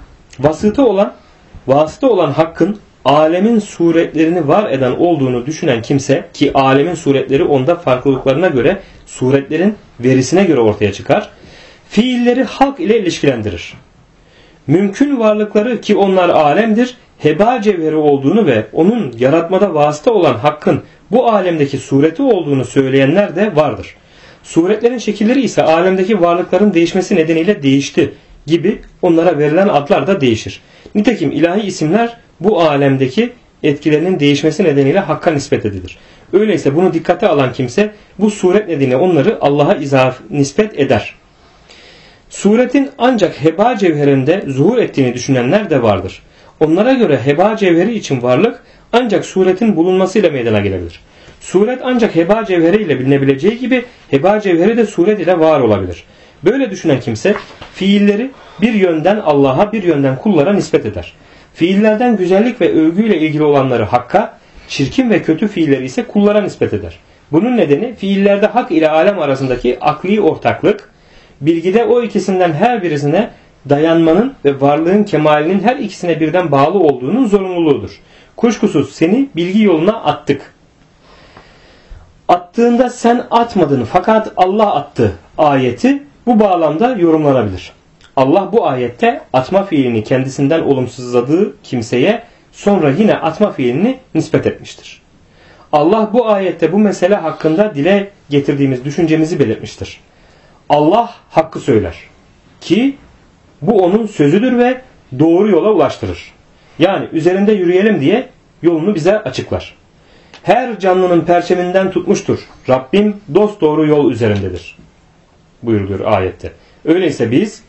Speaker 1: vasıta olan hakkın alemin suretlerini var eden olduğunu düşünen kimse ki alemin suretleri onda farklılıklarına göre suretlerin verisine göre ortaya çıkar. Fiilleri halk ile ilişkilendirir. Mümkün varlıkları ki onlar alemdir, heba cevheri olduğunu ve onun yaratmada vasıta olan hakkın bu alemdeki sureti olduğunu söyleyenler de vardır. Suretlerin şekilleri ise alemdeki varlıkların değişmesi nedeniyle değişti gibi onlara verilen adlar da değişir. Nitekim ilahi isimler bu alemdeki etkilerinin değişmesi nedeniyle hakka nispet edilir. Öyleyse bunu dikkate alan kimse bu suret nedeniyle onları Allah'a nispet eder. Suretin ancak heba cevherinde zuhur ettiğini düşünenler de vardır. Onlara göre heba cevheri için varlık ancak suretin bulunmasıyla meydana gelebilir. Suret ancak heba cevheriyle bilinebileceği gibi heba cevheri de suret ile var olabilir. Böyle düşünen kimse fiilleri bir yönden Allah'a bir yönden kullara nispet eder. Fiillerden güzellik ve övgüyle ilgili olanları hakka, çirkin ve kötü fiilleri ise kullara nispet eder. Bunun nedeni fiillerde hak ile alem arasındaki akli ortaklık, bilgide o ikisinden her birisine dayanmanın ve varlığın kemalinin her ikisine birden bağlı olduğunun zorunluluğudur. Kuşkusuz seni bilgi yoluna attık. Attığında sen atmadın fakat Allah attı ayeti bu bağlamda yorumlanabilir. Allah bu ayette atma fiilini kendisinden olumsuzladığı kimseye sonra yine atma fiilini nispet etmiştir. Allah bu ayette bu mesele hakkında dile getirdiğimiz düşüncemizi belirtmiştir. Allah hakkı söyler ki bu onun sözüdür ve doğru yola ulaştırır. Yani üzerinde yürüyelim diye yolunu bize açıklar. Her canlının perçeminden tutmuştur. Rabbim dosdoğru yol üzerindedir buyuruluyor ayette. Öyleyse biz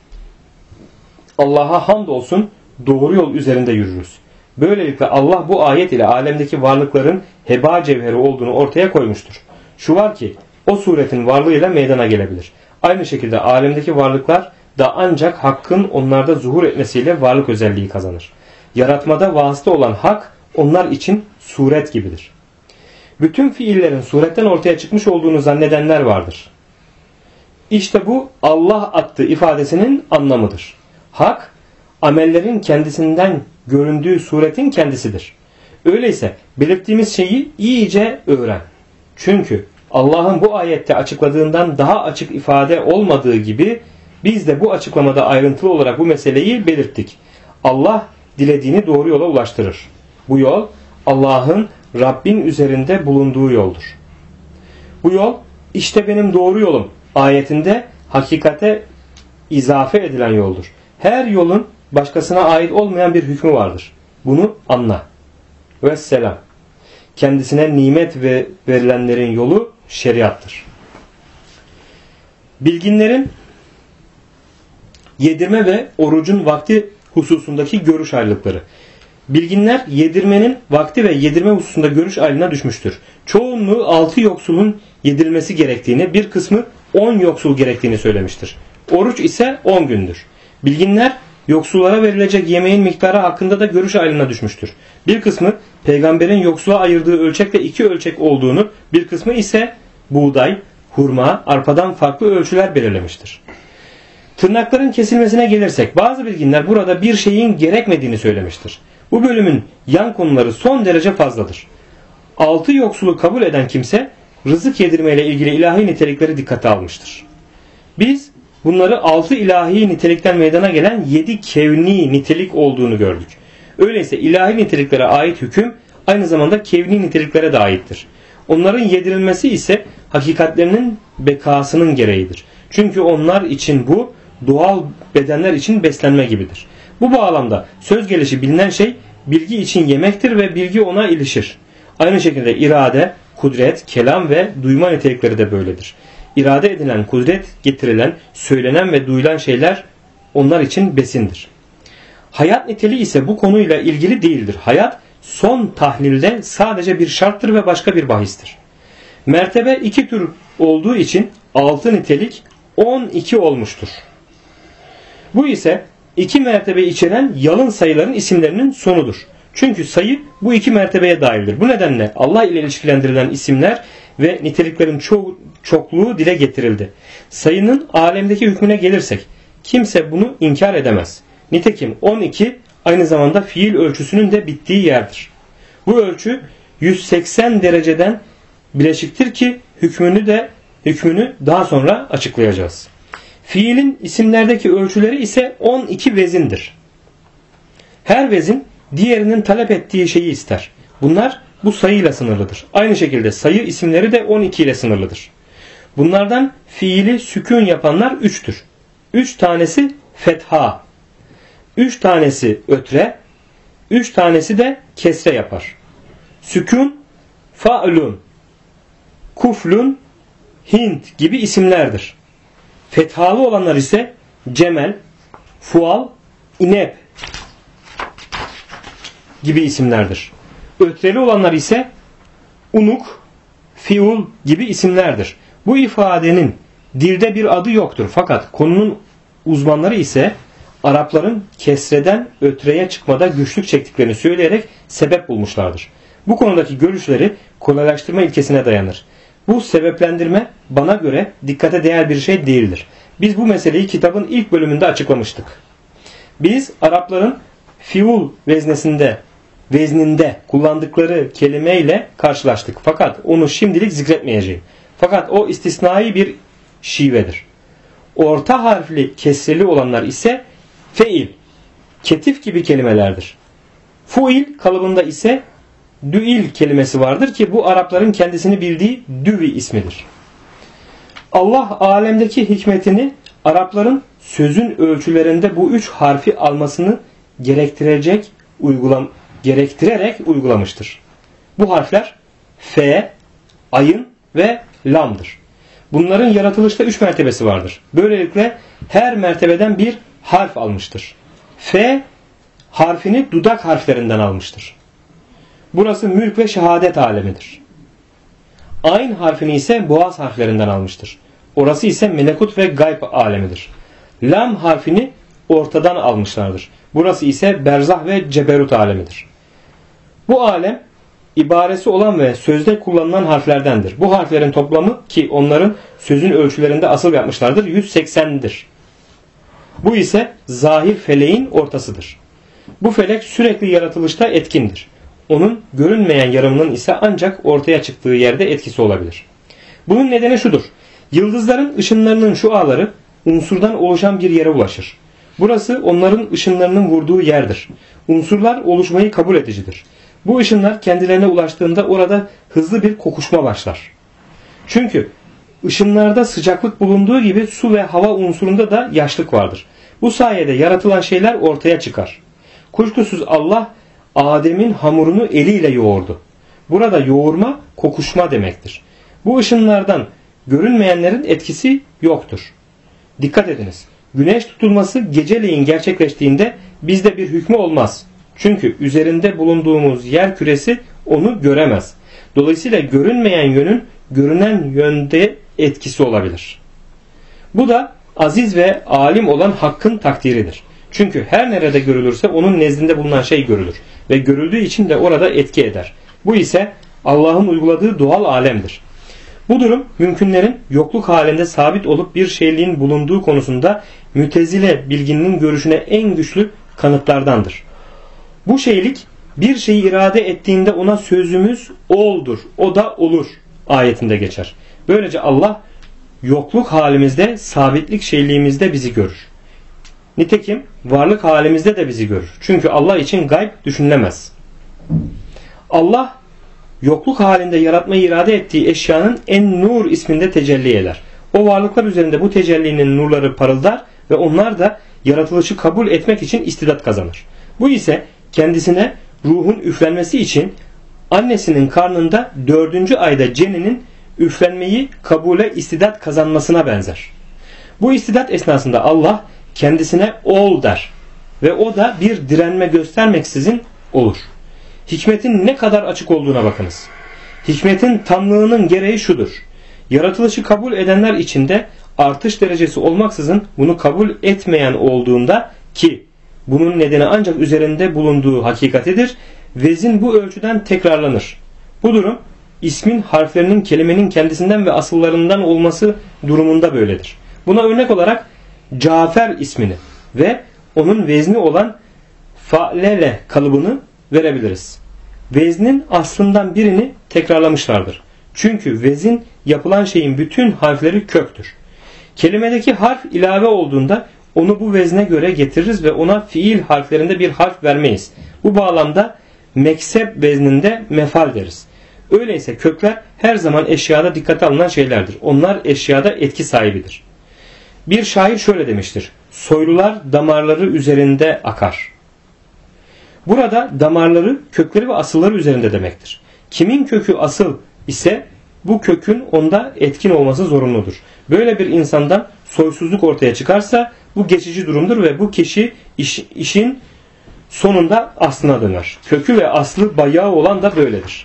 Speaker 1: Allah'a hamdolsun doğru yol üzerinde yürürüz. Böylelikle Allah bu ayet ile alemdeki varlıkların heba cevheri olduğunu ortaya koymuştur. Şu var ki o suretin varlığıyla meydana gelebilir. Aynı şekilde alemdeki varlıklar da ancak hakkın onlarda zuhur etmesiyle varlık özelliği kazanır. Yaratmada vasıta olan hak onlar için suret gibidir. Bütün fiillerin suretten ortaya çıkmış olduğunu zannedenler vardır. İşte bu Allah attı ifadesinin anlamıdır. Hak amellerin kendisinden göründüğü suretin kendisidir. Öyleyse belirttiğimiz şeyi iyice öğren. Çünkü Allah'ın bu ayette açıkladığından daha açık ifade olmadığı gibi biz de bu açıklamada ayrıntılı olarak bu meseleyi belirttik. Allah dilediğini doğru yola ulaştırır. Bu yol Allah'ın Rabbin üzerinde bulunduğu yoldur. Bu yol işte benim doğru yolum ayetinde hakikate izafe edilen yoldur. Her yolun başkasına ait olmayan bir hükmü vardır. Bunu anla. Vesselam. Kendisine nimet ve verilenlerin yolu şeriattır. Bilginlerin yedirme ve orucun vakti hususundaki görüş ayrılıkları. Bilginler yedirmenin vakti ve yedirme hususunda görüş ayrılığına düşmüştür. Çoğunluğu 6 yoksulun yedirilmesi gerektiğini, bir kısmı 10 yoksul gerektiğini söylemiştir. Oruç ise 10 gündür. Bilginler yoksullara verilecek yemeğin miktarı hakkında da görüş ayrılığına düşmüştür. Bir kısmı peygamberin yoksula ayırdığı ölçekle 2 ölçek olduğunu, bir kısmı ise buğday, hurma, arpadan farklı ölçüler belirlemiştir. Tırnakların kesilmesine gelirsek bazı bilginler burada bir şeyin gerekmediğini söylemiştir. Bu bölümün yan konuları son derece fazladır. 6 yoksulu kabul eden kimse rızık yedirmeyle ilgili ilahi nitelikleri dikkate almıştır. Biz bunları 6 ilahi nitelikten meydana gelen 7 kevni nitelik olduğunu gördük. Öyleyse ilahi niteliklere ait hüküm aynı zamanda kevni niteliklere de aittir. Onların yedirilmesi ise hakikatlerinin bekasının gereğidir. Çünkü onlar için bu doğal bedenler için beslenme gibidir. Bu bağlamda söz gelişi bilinen şey bilgi için yemektir ve bilgi ona ilişir. Aynı şekilde irade, kudret, kelam ve duyma nitelikleri de böyledir. İrade edilen, kudret getirilen, söylenen ve duyulan şeyler onlar için besindir. Hayat niteliği ise bu konuyla ilgili değildir. Hayat son tahlilde sadece bir şarttır ve başka bir bahistir. Mertebe 2 tür olduğu için 6 nitelik 12 olmuştur. Bu ise 2 mertebe içeren yalın sayıların isimlerinin sonudur. Çünkü sayı bu 2 mertebeye dahildir. Bu nedenle Allah ile ilişkilendirilen isimler ve niteliklerin çokluğu dile getirildi. Sayının alemdeki hükmüne gelirsek kimse bunu inkar edemez. Nitekim 12 aynı zamanda fiil ölçüsünün de bittiği yerdir. Bu ölçü 180 dereceden bileşiktir ki hükmünü daha sonra açıklayacağız. Fiilin isimlerdeki ölçüleri ise 12 vezindir. Her vezin diğerinin talep ettiği şeyi ister. Bunlar bu sayıyla sınırlıdır. Aynı şekilde sayı isimleri de 12 ile sınırlıdır. Bunlardan fiili sükun yapanlar 3'tür. 3 tanesi fetha, 3 tanesi ötre, 3 tanesi de kesre yapar. Sükun, fa'lun, kuflun, hint gibi isimlerdir. Fethalı olanlar ise cemel, fual, inep gibi isimlerdir. Ötreli olanlar ise unuk, fiul gibi isimlerdir. Bu ifadenin dilde bir adı yoktur. Fakat konunun uzmanları ise Arapların kesreden ötreye çıkmada güçlük çektiklerini söyleyerek sebep bulmuşlardır. Bu konudaki görüşleri kolaylaştırma ilkesine dayanır. Bu sebeplendirme bana göre dikkate değer bir şey değildir. Biz bu meseleyi kitabın ilk bölümünde açıklamıştık. Biz Arapların fiul vezninde kullandıkları kelimeyle karşılaştık. Fakat onu şimdilik zikretmeyeceğim. Fakat o istisnai bir şivedir. Orta harfli kesreli olanlar ise feil, ketif gibi kelimelerdir. Fuil kalıbında ise düil kelimesi vardır ki bu Arapların kendisini bildiği düvi ismidir. Allah alemdeki hikmetini Arapların sözün ölçülerinde bu 3 harfi almasını gerektirerek uygulamıştır. Bu harfler F, ayın ve lam'dır. Bunların yaratılışta 3 mertebesi vardır. Böylelikle her mertebeden bir harf almıştır. F harfini dudak harflerinden almıştır. Burası mülk ve şehadet alemidir. Ayn harfini ise boğaz harflerinden almıştır. Orası ise melekut ve gayb alemidir. Lam harfini ortadan almışlardır. Burası ise berzah ve ceberut alemidir. Bu alem ibaresi olan ve sözde kullanılan harflerdendir. Bu harflerin toplamı ki onların sözün ölçülerinde asıl yapmışlardır 180'dir. Bu ise zahir feleğin ortasıdır. Bu felek sürekli yaratılışta etkindir. Onun görünmeyen yarımının ise ancak ortaya çıktığı yerde etkisi olabilir. Bunun nedeni şudur. Yıldızların ışınlarının şuaları unsurdan oluşan bir yere ulaşır. Burası onların ışınlarının vurduğu yerdir. Unsurlar oluşmayı kabul edicidir. Bu ışınlar kendilerine ulaştığında orada hızlı bir kokuşma başlar. Çünkü ışınlarda sıcaklık bulunduğu gibi su ve hava unsurunda da yaşlık vardır. Bu sayede yaratılan şeyler ortaya çıkar. Kuşkusuz Allah Adem'in hamurunu eliyle yoğurdu. Burada yoğurma, kokuşma demektir. Bu ışınlardan görünmeyenlerin etkisi yoktur. Dikkat ediniz. Güneş tutulması geceleyin gerçekleştiğinde bizde bir hükmü olmaz. Çünkü üzerinde bulunduğumuz yer küresi onu göremez. Dolayısıyla görünmeyen yönün görünen yönde etkisi olabilir. Bu da aziz ve alim olan Hakk'ın takdiridir. Çünkü her nerede görülürse onun nezdinde bulunan şey görülür. Ve görüldüğü için de orada etki eder. Bu ise Allah'ın uyguladığı doğal alemdir. Bu durum mümkünlerin yokluk halinde sabit olup bir şeyliğin bulunduğu konusunda Mütezile bilgininin görüşüne en güçlü kanıtlardandır. Bu şeylik bir şeyi irade ettiğinde ona sözümüz oldur, o da olur ayetinde geçer. Böylece Allah yokluk halimizde, sabitlik şeyliğimizde bizi görür. Nitekim varlık halimizde de bizi görür. Çünkü Allah için gayb düşünülemez. Allah yokluk halinde yaratmayı irade ettiği eşyanın En-Nur isminde tecelli eder. O varlıklar üzerinde bu tecellinin nurları parıldar ve onlar da yaratılışı kabul etmek için istidat kazanır. Bu ise kendisine ruhun üflenmesi için annesinin karnında 4. ayda ceninin üflenmeyi kabule istidat kazanmasına benzer. Bu istidat esnasında Allah kendisine ol der ve o da bir direnme göstermeksizin olur. Hikmetin ne kadar açık olduğuna bakınız. Hikmetin tamlığının gereği şudur. Yaratılışı kabul edenler içinde artış derecesi olmaksızın bunu kabul etmeyen olduğunda ki bunun nedeni ancak üzerinde bulunduğu hakikatidir, vezin bu ölçüden tekrarlanır. Bu durum ismin harflerinin kelimenin kendisinden ve asıllarından olması durumunda böyledir. Buna örnek olarak Cafer ismini ve onun vezni olan fa'lele kalıbını verebiliriz. Veznin aslından birini tekrarlamışlardır. Çünkü vezin yapılan şeyin bütün harfleri köktür. Kelimedeki harf ilave olduğunda onu bu vezne göre getiririz ve ona fiil harflerinde bir harf vermeyiz. Bu bağlamda meksep vezninde mefal deriz. Öyleyse kökler her zaman eşyada dikkate alınan şeylerdir. Onlar eşyada etki sahibidir. Bir şair şöyle demiştir. Soylular damarları üzerinde akar. Burada damarları, kökleri ve asılları üzerinde demektir. Kimin kökü asıl ise bu kökün onda etkin olması zorunludur. Böyle bir insandan soysuzluk ortaya çıkarsa bu geçici durumdur ve bu kişi işin sonunda aslına döner. Kökü ve aslı bayağı olan da böyledir.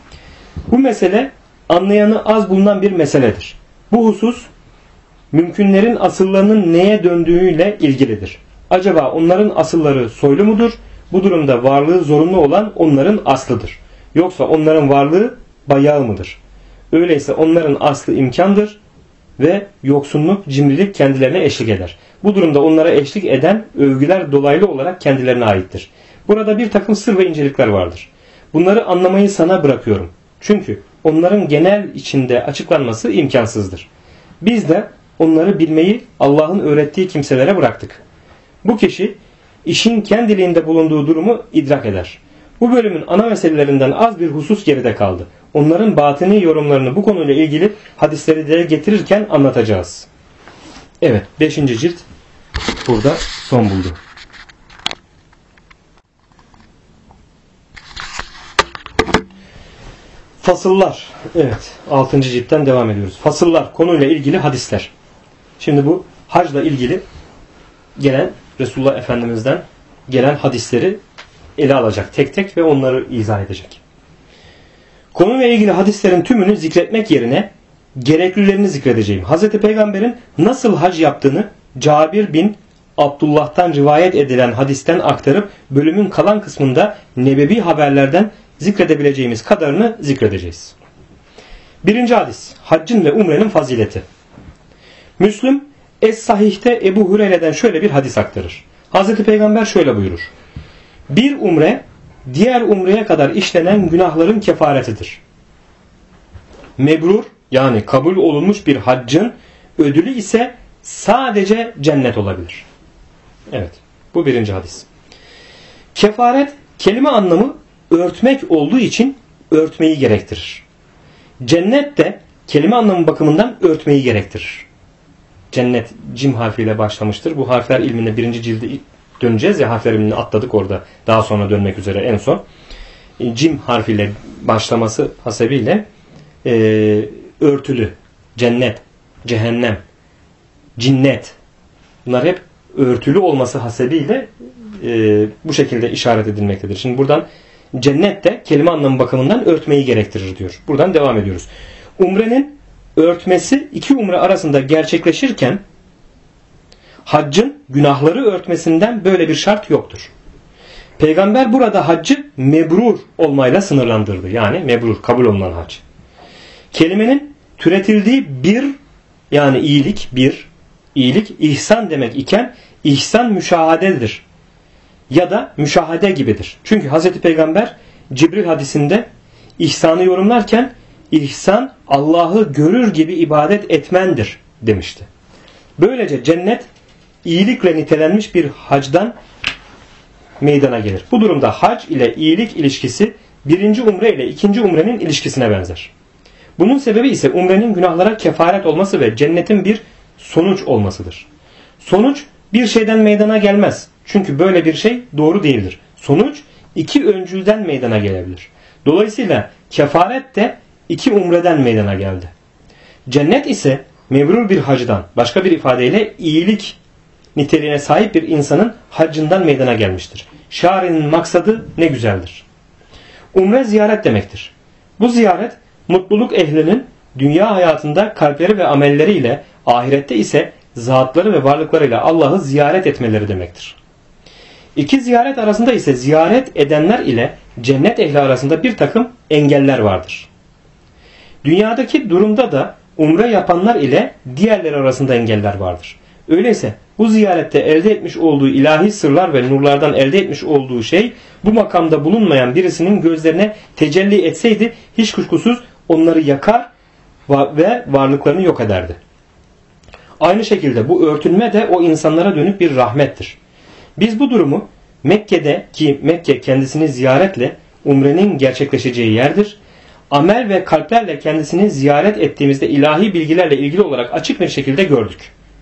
Speaker 1: Bu mesele anlayanı az bulunan bir meseledir. Bu husus mümkünlerin asıllarının neye döndüğüyle ilgilidir. Acaba onların asılları soylu mudur? Bu durumda varlığı zorunlu olan onların aslıdır. Yoksa onların varlığı bayağı mıdır? Öyleyse onların aslı imkandır ve yoksunluk, cimrilik kendilerine eşlik eder. Bu durumda onlara eşlik eden övgüler dolaylı olarak kendilerine aittir. Burada bir takım sır ve incelikler vardır. Bunları anlamayı sana bırakıyorum. Çünkü onların genel içinde açıklanması imkansızdır. Biz de onları bilmeyi Allah'ın öğrettiği kimselere bıraktık. Bu kişi işin kendiliğinde bulunduğu durumu idrak eder. Bu bölümün ana meselelerinden az bir husus geride kaldı. Onların batini yorumlarını bu konuyla ilgili hadisleri dile getirirken anlatacağız. Evet, 5. cilt burada son buldu. Fasıllar. Evet, 6. ciltten devam ediyoruz. Fasıllar, konuyla ilgili hadisler. Şimdi bu hacla ilgili gelen Resulullah Efendimiz'den gelen hadisleri ele alacak tek tek ve onları izah edecek. Konuyla ilgili hadislerin tümünü zikretmek yerine gereklilerini zikredeceğim. Hz. Peygamber'in nasıl hac yaptığını Cabir bin Abdullah'tan rivayet edilen hadisten aktarıp bölümün kalan kısmında nebevi haberlerden zikredebileceğimiz kadarını zikredeceğiz. 1. hadis. Haccın ve umrenin fazileti. Müslüm Es-Sahih'te Ebu Hureyre'den şöyle bir hadis aktarır. Hazreti Peygamber şöyle buyurur. Bir umre diğer umreye kadar işlenen günahların kefaretidir. Mebrur yani kabul olunmuş bir haccın ödülü ise sadece cennet olabilir. Evet, bu birinci hadis. Kefaret kelime anlamı örtmek olduğu için örtmeyi gerektirir. Cennet de kelime anlamı bakımından örtmeyi gerektirir. Cennet cim harfiyle başlamıştır. Bu harfler ilmine birinci cilde döneceğiz ya, harfler ilmini atladık orada. Daha sonra dönmek üzere en son. Cim harfiyle başlaması hasebiyle örtülü, cennet, cehennem, cinnet, bunlar hep örtülü olması hasebiyle bu şekilde işaret edilmektedir. Şimdi buradan cennet de kelime anlamı bakımından örtmeyi gerektirir diyor. Buradan devam ediyoruz. Umrenin örtmesi iki umre arasında gerçekleşirken haccın günahları örtmesinden böyle bir şart yoktur. Peygamber burada haccı mebrur olmayla sınırlandırdı. Yani mebrur, kabul olunan hac. Kelimenin türetildiği bir, yani iyilik, bir, iyilik ihsan demek iken ihsan müşahadedir. Ya da müşahede gibidir. Çünkü Hazreti Peygamber Cibril hadisinde ihsanı yorumlarken ihsan Allah'ı görür gibi ibadet etmendir demişti. Böylece cennet iyilikle nitelenmiş bir hacdan meydana gelir. Bu durumda hac ile iyilik ilişkisi birinci umre ile ikinci umrenin ilişkisine benzer. Bunun sebebi ise umrenin günahlara kefaret olması ve cennetin bir sonuç olmasıdır. Sonuç bir şeyden meydana gelmez. Çünkü böyle bir şey doğru değildir. Sonuç iki öncülden meydana gelebilir. Dolayısıyla kefaret de iki umreden meydana geldi. Cennet ise mebrur bir hacdan, başka bir ifadeyle iyilik niteliğine sahip bir insanın haccından meydana gelmiştir. Şari'nin maksadı ne güzeldir. Umre ziyaret demektir. Bu ziyaret mutluluk ehlinin dünya hayatında kalpleri ve amelleriyle, ahirette ise zatları ve varlıklarıyla Allah'ı ziyaret etmeleri demektir. İki ziyaret arasında ise ziyaret edenler ile cennet ehli arasında bir takım engeller vardır. Dünyadaki durumda da umre yapanlar ile diğerleri arasında engeller vardır. Öyleyse bu ziyarette elde etmiş olduğu ilahi sırlar ve nurlardan elde etmiş olduğu şey bu makamda bulunmayan birisinin gözlerine tecelli etseydi hiç kuşkusuz onları yakar ve varlıklarını yok ederdi. Aynı şekilde bu örtünme de o insanlara dönük bir rahmettir. Biz bu durumu Mekke'de, ki Mekke kendisini ziyaretle umrenin gerçekleşeceği yerdir, amel ve kalplerle kendisini ziyaret ettiğimizde ilahi bilgilerle ilgili olarak açık bir şekilde gördük.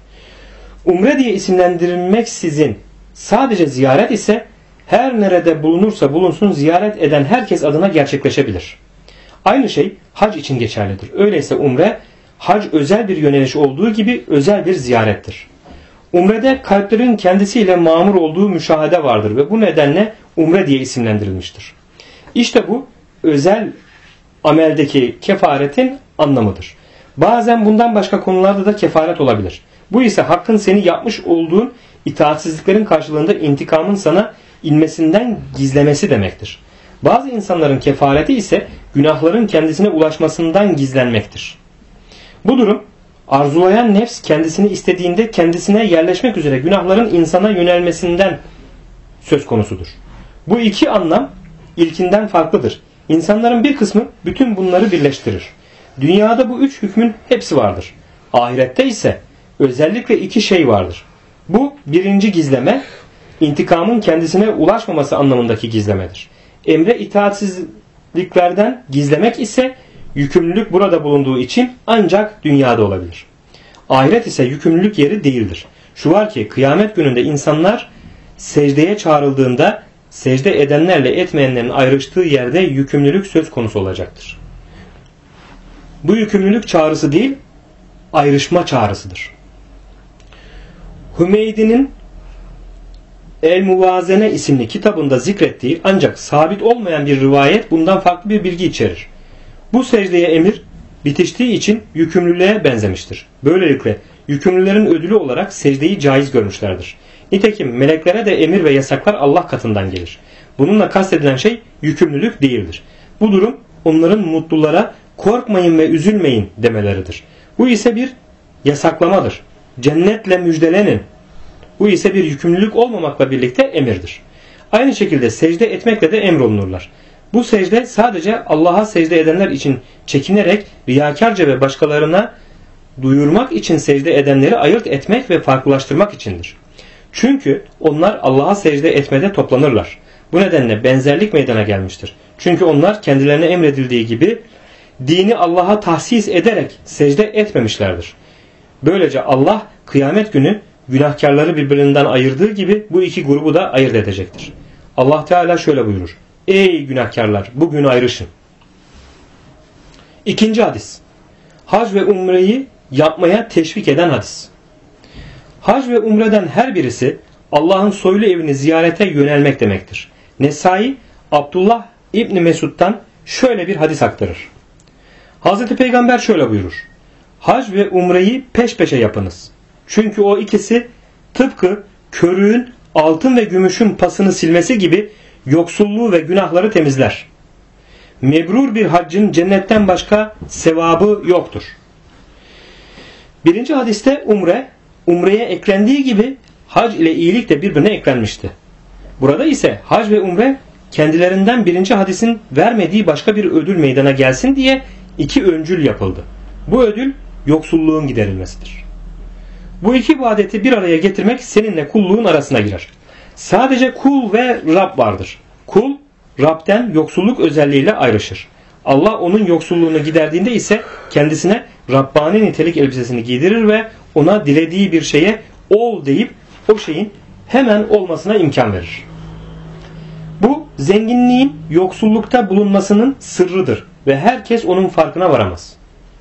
Speaker 1: Umre diye isimlendirilmeksizin sadece ziyaret ise her nerede bulunursa bulunsun ziyaret eden herkes adına gerçekleşebilir. Aynı şey hac için geçerlidir. Öyleyse umre, hac özel bir yöneliş olduğu gibi özel bir ziyarettir. Umrede kalplerin kendisiyle mamur olduğu müşahede vardır ve bu nedenle umre diye isimlendirilmiştir. İşte bu özel ameldeki kefaretin anlamıdır. Bazen bundan başka konularda da kefaret olabilir. Bu ise hakkın seni yapmış olduğun itaatsizliklerin karşılığında intikamın sana inmesinden gizlemesi demektir. Bazı insanların kefareti ise günahların kendisine ulaşmasından gizlenmektir. Bu durum arzulayan nefs kendisini istediğinde kendisine yerleşmek üzere günahların insana yönelmesinden söz konusudur. Bu iki anlam ilkinden farklıdır. İnsanların bir kısmı bütün bunları birleştirir. Dünyada bu üç hükmün hepsi vardır. Ahirette ise özellikle iki şey vardır. Bu birinci gizleme, intikamın kendisine ulaşmaması anlamındaki gizlemedir. Emre itaatsizliklerden gizlemek ise yükümlülük burada bulunduğu için ancak dünyada olabilir. Ahiret ise yükümlülük yeri değildir. Şu var ki kıyamet gününde insanlar secdeye çağrıldığında secde edenlerle etmeyenlerin ayrıştığı yerde yükümlülük söz konusu olacaktır. Bu yükümlülük çağrısı değil, ayrışma çağrısıdır. Hümeydi'nin El-Muvazene isimli kitabında zikrettiği ancak sabit olmayan bir rivayet bundan farklı bir bilgi içerir. Bu secdeye emir bitiştiği için yükümlülüğe benzemiştir. Böylelikle yükümlülerin ödülü olarak secdeyi caiz görmüşlerdir. Nitekim meleklere de emir ve yasaklar Allah katından gelir. Bununla kastedilen şey yükümlülük değildir. Bu durum onların mutlulara korkmayın ve üzülmeyin demeleridir. Bu ise bir yasaklamadır. cennetle müjdelenin. Bu ise bir yükümlülük olmamakla birlikte emirdir. Aynı şekilde secde etmekle de emrolunurlar. Bu secde sadece Allah'a secde edenler için çekinerek riyakarca ve başkalarına duyurmak için secde edenleri ayırt etmek ve farklılaştırmak içindir. Çünkü onlar Allah'a secde etmede toplanırlar. Bu nedenle benzerlik meydana gelmiştir. Çünkü onlar kendilerine emredildiği gibi dini Allah'a tahsis ederek secde etmemişlerdir. Böylece Allah kıyamet günü günahkarları birbirinden ayırdığı gibi bu iki grubu da ayırt edecektir. Allah Teala şöyle buyurur: Ey günahkarlar, bugün ayrışın. İkinci hadis. Hac ve umreyi yapmaya teşvik eden hadis. Hac ve umreden her birisi Allah'ın soylu evini ziyarete yönelmek demektir. Nesai, Abdullah İbni Mesud'dan şöyle bir hadis aktarır. Hazreti Peygamber şöyle buyurur: Hac ve umreyi peş peşe yapınız. Çünkü o ikisi tıpkı körüğün altın ve gümüşün pasını silmesi gibi yoksulluğu ve günahları temizler. Mebrur bir haccın cennetten başka sevabı yoktur. Birinci hadiste umreye eklendiği gibi hac ile iyilik de birbirine eklenmişti. Burada ise hac ve umre kendilerinden birinci hadisin vermediği başka bir ödül meydana gelsin diye iki öncül yapıldı. Bu ödül yoksulluğun giderilmesidir. Bu iki ibadeti bir araya getirmek seninle kulluğun arasına girer. Sadece kul ve Rab vardır. Kul Rab'den yoksulluk özelliğiyle ayrışır. Allah onun yoksulluğunu giderdiğinde ise kendisine Rabbani nitelik elbisesini giydirir ve ona dilediği bir şeye ol deyip o şeyin hemen olmasına imkan verir. Bu zenginliğin yoksullukta bulunmasının sırrıdır ve herkes onun farkına varamaz.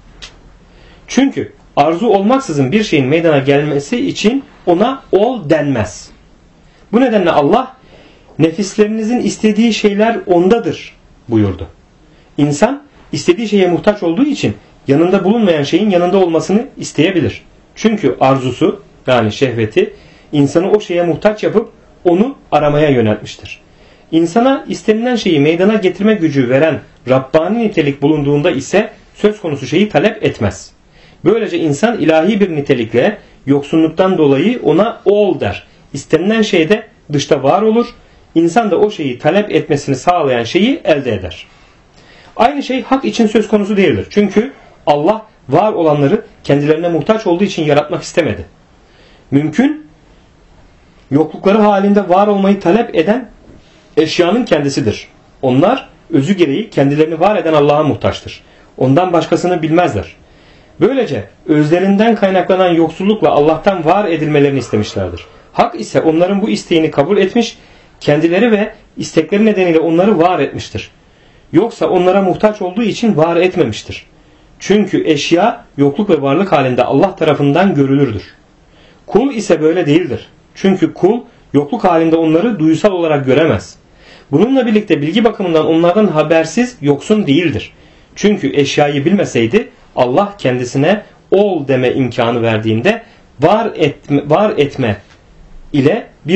Speaker 1: Çünkü arzu olmaksızın bir şeyin meydana gelmesi için ona ol denmez. Bu nedenle Allah nefislerinizin istediği şeyler ondadır buyurdu. İnsan istediği şeye muhtaç olduğu için yanında bulunmayan şeyin yanında olmasını isteyebilir. Çünkü arzusu, yani şehveti, insanı o şeye muhtaç yapıp onu aramaya yöneltmiştir. İnsana istenilen şeyi meydana getirme gücü veren Rabbani nitelik bulunduğunda ise söz konusu şeyi talep etmez. Böylece insan ilahi bir nitelikle yoksunluktan dolayı ona ol der. İstenilen şey de dışta var olur. İnsan da o şeyi talep etmesini sağlayan şeyi elde eder. Aynı şey hak için söz konusu değildir. Çünkü Allah var olanları kendilerine muhtaç olduğu için yaratmak istemedi. Mümkün, yoklukları halinde var olmayı talep eden eşyanın kendisidir. Onlar özü gereği kendilerini var eden Allah'a muhtaçtır. Ondan başkasını bilmezler. Böylece özlerinden kaynaklanan yoksullukla Allah'tan var edilmelerini istemişlerdir. Hak ise onların bu isteğini kabul etmiş, kendileri ve istekleri nedeniyle onları var etmiştir. Yoksa onlara muhtaç olduğu için var etmemiştir. Çünkü eşya yokluk ve varlık halinde Allah tarafından görülürdür. Kul ise böyle değildir. Çünkü kul yokluk halinde onları duysal olarak göremez. Bununla birlikte bilgi bakımından onlardan habersiz yoksun değildir. Çünkü eşyayı bilmeseydi Allah kendisine ol deme imkanı verdiğinde var etme ile bir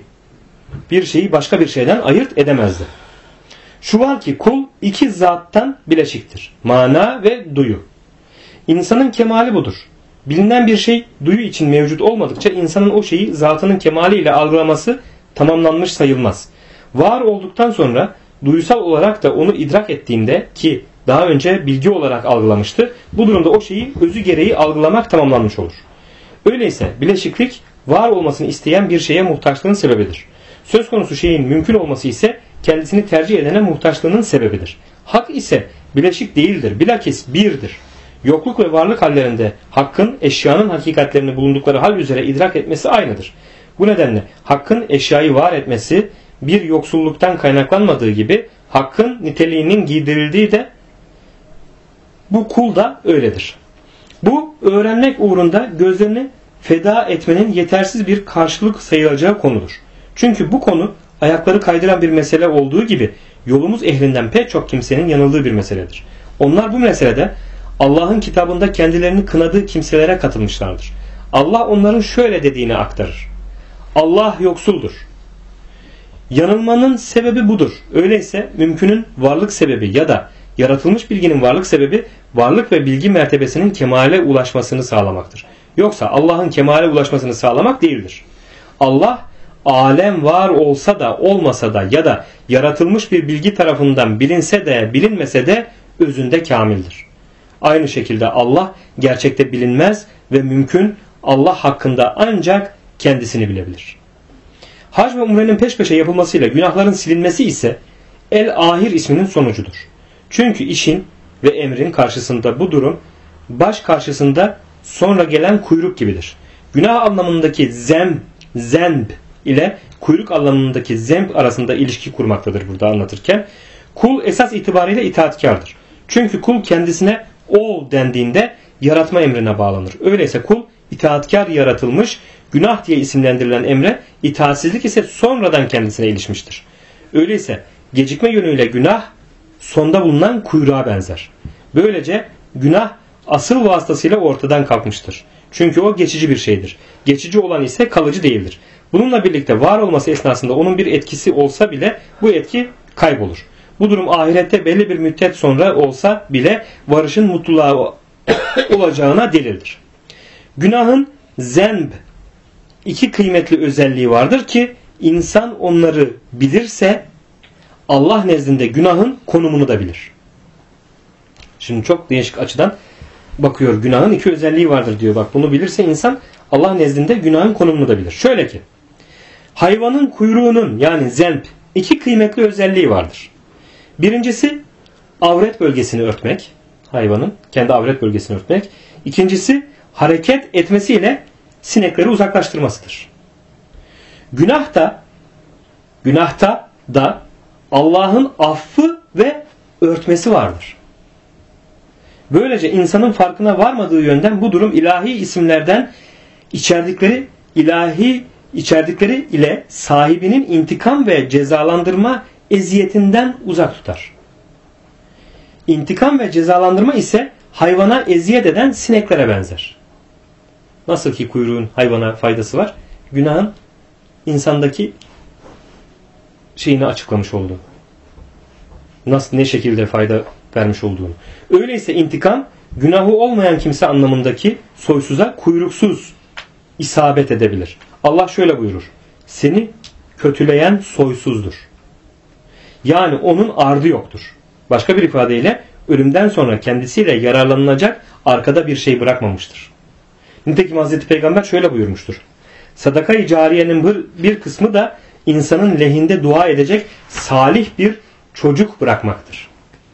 Speaker 1: şeyi başka bir şeyden ayırt edemezdi. Şu var ki kul iki zattan bileşiktir. Mana ve duyu. İnsanın kemali budur. Bilinen bir şey duyu için mevcut olmadıkça insanın o şeyi zatının kemaliyle algılaması tamamlanmış sayılmaz. Var olduktan sonra duysal olarak da onu idrak ettiğinde, ki daha önce bilgi olarak algılamıştı, bu durumda o şeyi özü gereği algılamak tamamlanmış olur. Öyleyse bileşiklik var olmasını isteyen bir şeye muhtaçlığın sebebidir. Söz konusu şeyin mümkün olması ise kendisini tercih edene muhtaçlığının sebebidir. Hak ise bileşik değildir, bilakis birdir. Yokluk ve varlık hallerinde hakkın eşyanın hakikatlerini bulundukları hal üzere idrak etmesi aynıdır. Bu nedenle hakkın eşyayı var etmesi bir yoksulluktan kaynaklanmadığı gibi hakkın niteliğinin giydirildiği de bu kul da öyledir. Bu öğrenmek uğrunda gözlerini feda etmenin yetersiz bir karşılık sayılacağı konudur. Çünkü bu konu ayakları kaydıran bir mesele olduğu gibi yolumuz ehlinden pek çok kimsenin yanıldığı bir meseledir. Onlar bu meselede Allah'ın kitabında kendilerini kınadığı kimselere katılmışlardır. Allah onların şöyle dediğini aktarır: Allah yoksuldur. Yanılmanın sebebi budur. Öyleyse mümkünün varlık sebebi ya da yaratılmış bilginin varlık sebebi varlık ve bilgi mertebesinin kemale ulaşmasını sağlamaktır. Yoksa Allah'ın kemale ulaşmasını sağlamak değildir. Allah alem var olsa da olmasa da ya da yaratılmış bir bilgi tarafından bilinse de bilinmese de özünde kamildir. Aynı şekilde Allah gerçekte bilinmez ve mümkün, Allah hakkında ancak kendisini bilebilir. Hac ve umrenin peş peşe yapılmasıyla günahların silinmesi ise El-Ahir isminin sonucudur. Çünkü işin ve emrin karşısında bu durum baş karşısında sonra gelen kuyruk gibidir. Günah anlamındaki zemb ile kuyruk anlamındaki zemb arasında ilişki kurmaktadır burada anlatırken. Kul esas itibariyle itaatkardır. Çünkü kul kendisine ol dendiğinde yaratma emrine bağlanır. Öyleyse kul itaatkar yaratılmış, günah diye isimlendirilen emre, itaatsizlik ise sonradan kendisine ilişmiştir. Öyleyse gecikme yönüyle günah sonda bulunan kuyruğa benzer. Böylece günah asıl vasıtasıyla ortadan kalkmıştır. Çünkü o geçici bir şeydir. Geçici olan ise kalıcı değildir. Bununla birlikte var olması esnasında onun bir etkisi olsa bile bu etki kaybolur. Bu durum ahirette belli bir müddet sonra olsa bile varışın mutluluğa olacağına delildir. Günahın zemb iki kıymetli özelliği vardır ki insan onları bilirse Allah nezdinde günahın konumunu da bilir. Şimdi çok değişik açıdan bakıyor. Günahın iki özelliği vardır diyor. Bak bunu bilirse insan Allah nezdinde günahın konumunu da bilir. Şöyle ki hayvanın kuyruğunun yani zemb iki kıymetli özelliği vardır. Birincisi avret bölgesini örtmek. Hayvanın kendi avret bölgesini örtmek. İkincisi hareket etmesiyle sinekleri uzaklaştırmasıdır. Günahta da Allah'ın affı ve örtmesi vardır. Böylece insanın farkına varmadığı yönden bu durum ilahi isimlerden içerdikleri ile sahibinin intikam ve cezalandırma eziyetinden uzak tutar. İntikam ve cezalandırma ise hayvana eziyet eden sineklere benzer. Nasıl ki kuyruğun hayvana faydası var, günahın insandaki şeyini açıklamış oldu. Ne şekilde fayda vermiş olduğunu. Öyleyse intikam günahı olmayan kimse anlamındaki soysuza kuyruksuz isabet edebilir. Allah şöyle buyurur. Seni kötüleyen soysuzdur. Yani onun ardı yoktur. Başka bir ifadeyle ölümden sonra kendisiyle yararlanılacak arkada bir şey bırakmamıştır. Nitekim Hazreti Peygamber şöyle buyurmuştur. Sadaka-i cariyenin bir kısmı da insanın lehinde dua edecek salih bir çocuk bırakmaktır.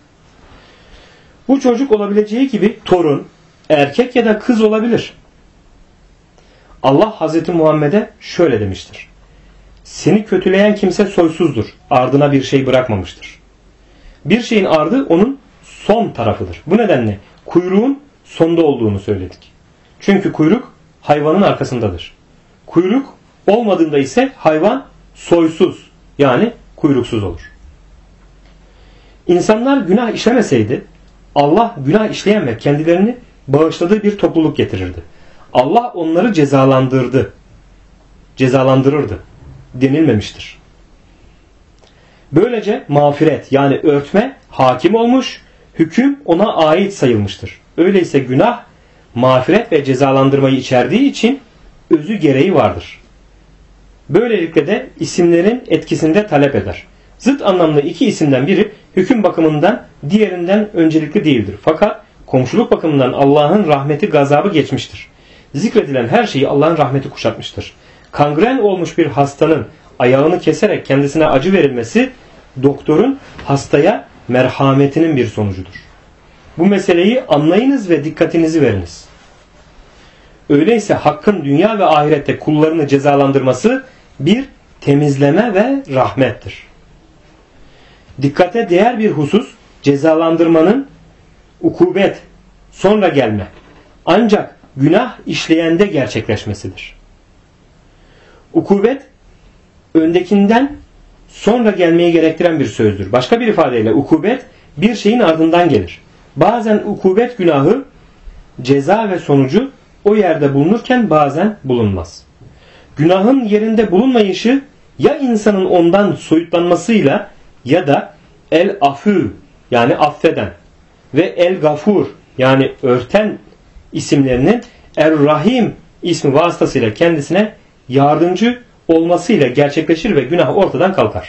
Speaker 1: Bu çocuk olabileceği gibi torun, erkek ya da kız olabilir. Allah Hazreti Muhammed'e şöyle demiştir. Seni kötüleyen kimse soysuzdur. Ardına bir şey bırakmamıştır. Bir şeyin ardı onun son tarafıdır. Bu nedenle kuyruğun sonda olduğunu söyledik. Çünkü kuyruk hayvanın arkasındadır. Kuyruk olmadığında ise hayvan soysuz yani kuyruksuz olur. İnsanlar günah işlemeseydi Allah günah işleyen ve kendilerini bağışladığı bir topluluk getirirdi. Allah onları cezalandırırdı denilmemiştir. Böylece mağfiret yani örtme hakim olmuş, hüküm ona ait sayılmıştır. Öyleyse günah mağfiret ve cezalandırmayı içerdiği için özü gereği vardır. Böylelikle de isimlerin etkisinde talep eder. Zıt anlamlı iki isimden biri hüküm bakımından diğerinden öncelikli değildir. Fakat komşuluk bakımından Allah'ın rahmeti gazabı geçmiştir. Zikredilen her şeyi Allah'ın rahmeti kuşatmıştır. Kangren olmuş bir hastanın ayağını keserek kendisine acı verilmesi doktorun hastaya merhametinin bir sonucudur. Bu meseleyi anlayınız ve dikkatinizi veriniz. Öyleyse Hakk'ın dünya ve ahirette kullarını cezalandırması bir temizleme ve rahmettir. Dikkate değer bir husus cezalandırmanın ukubet sonra gelme ancak günah işleyende gerçekleşmesidir. Ukubet öndekinden sonra gelmeyi gerektiren bir sözdür. Başka bir ifadeyle ukubet bir şeyin ardından gelir. Bazen ukubet günahı ceza ve sonucu o yerde bulunurken bazen bulunmaz. Günahın yerinde bulunmayışı ya insanın ondan soyutlanmasıyla ya da el-afü yani affeden ve el-gafur yani örten isimlerinin Er-Rahim ismi vasıtasıyla kendisine yardımcı olmasıyla gerçekleşir ve günah ortadan kalkar.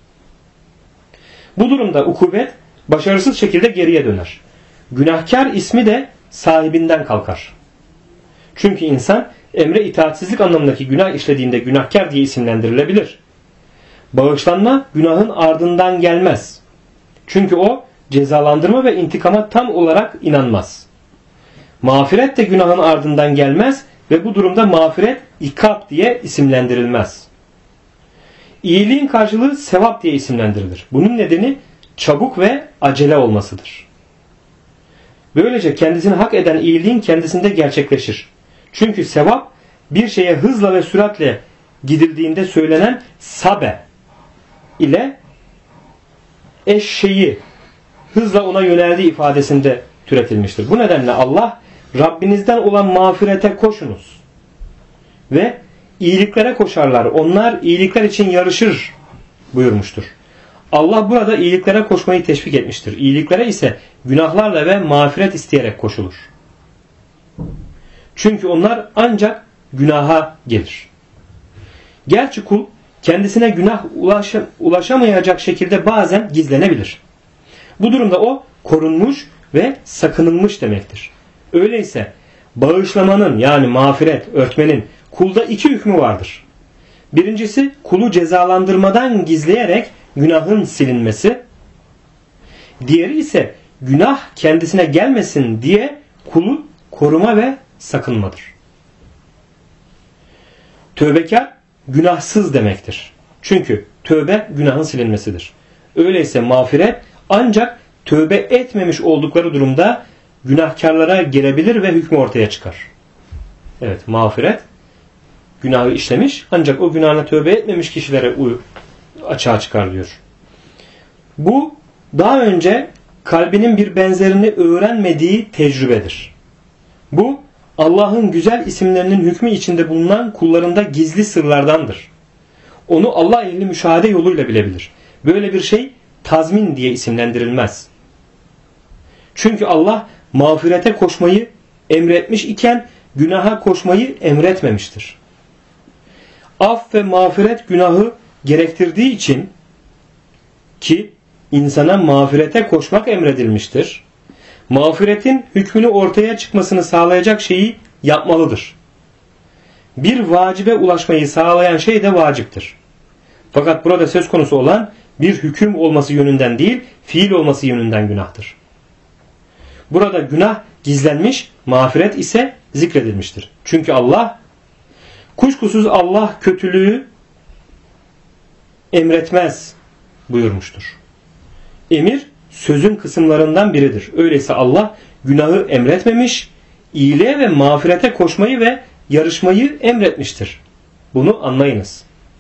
Speaker 1: Bu durumda ukubet başarısız şekilde geriye döner. Günahkar ismi de sahibinden kalkar. Çünkü insan emre itaatsizlik anlamındaki günah işlediğinde günahkar diye isimlendirilebilir. Bağışlanma günahın ardından gelmez. Çünkü o cezalandırma ve intikama tam olarak inanmaz. Mağfiret de günahın ardından gelmez ve bu durumda mağfiret ikab diye isimlendirilmez. İyiliğin karşılığı sevap diye isimlendirilir. Bunun nedeni çabuk ve acele olmasıdır. Böylece kendisini hak eden iyiliğin kendisinde gerçekleşir. Çünkü sevap bir şeye hızla ve süratle gidildiğinde söylenen sabe ile eşşeyi hızla ona yöneldiği ifadesinde türetilmiştir. Bu nedenle Allah Rabbinizden olan mağfirete koşunuz ve iyiliklere koşarlar. Onlar iyilikler için yarışır buyurmuştur. Allah burada iyiliklere koşmayı teşvik etmiştir. İyiliklere ise günahlarla ve mağfiret isteyerek koşulur. Çünkü onlar ancak günaha gelir. Gerçi kul kendisine günah ulaşamayacak şekilde bazen gizlenebilir. Bu durumda o korunmuş ve sakınılmış demektir. Öyleyse bağışlamanın yani mağfiret, örtmenin kulda iki hükmü vardır. Birincisi kulu cezalandırmadan gizleyerek günahın silinmesi. Diğeri ise günah kendisine gelmesin diye kulu koruma ve sakınmadır. Tövbekar günahsız demektir. Çünkü tövbe günahın silinmesidir. Öyleyse mağfiret ancak tövbe etmemiş oldukları durumda günahkarlara gelebilir ve hükmü ortaya çıkar. Evet, mağfiret günahı işlemiş ancak o günahına tövbe etmemiş kişilere açığa çıkar diyor. Bu daha önce kalbinin bir benzerini öğrenmediği tecrübedir. Bu Allah'ın güzel isimlerinin hükmü içinde bulunan kullarında gizli sırlardandır. Onu Allah ehli müşahede yoluyla bilebilir. Böyle bir şey tazmin diye isimlendirilmez. Çünkü Allah mağfirete koşmayı emretmiş iken günaha koşmayı emretmemiştir. Af ve mağfiret günahı gerektirdiği için ki insana mağfirete koşmak emredilmiştir. Mağfiretin hükmünü ortaya çıkmasını sağlayacak şeyi yapmalıdır. Bir vacibe ulaşmayı sağlayan şey de vaciptir. Fakat burada söz konusu olan bir hüküm olması yönünden değil, fiil olması yönünden günahtır. Burada günah gizlenmiş, mağfiret ise zikredilmiştir. Çünkü kuşkusuz Allah kötülüğü emretmez buyurmuştur. Emir sözün kısımlarından biridir. Öyleyse Allah günahı emretmemiş, iyiliğe ve mağfirete koşmayı ve yarışmayı emretmiştir. Bunu anlayınız.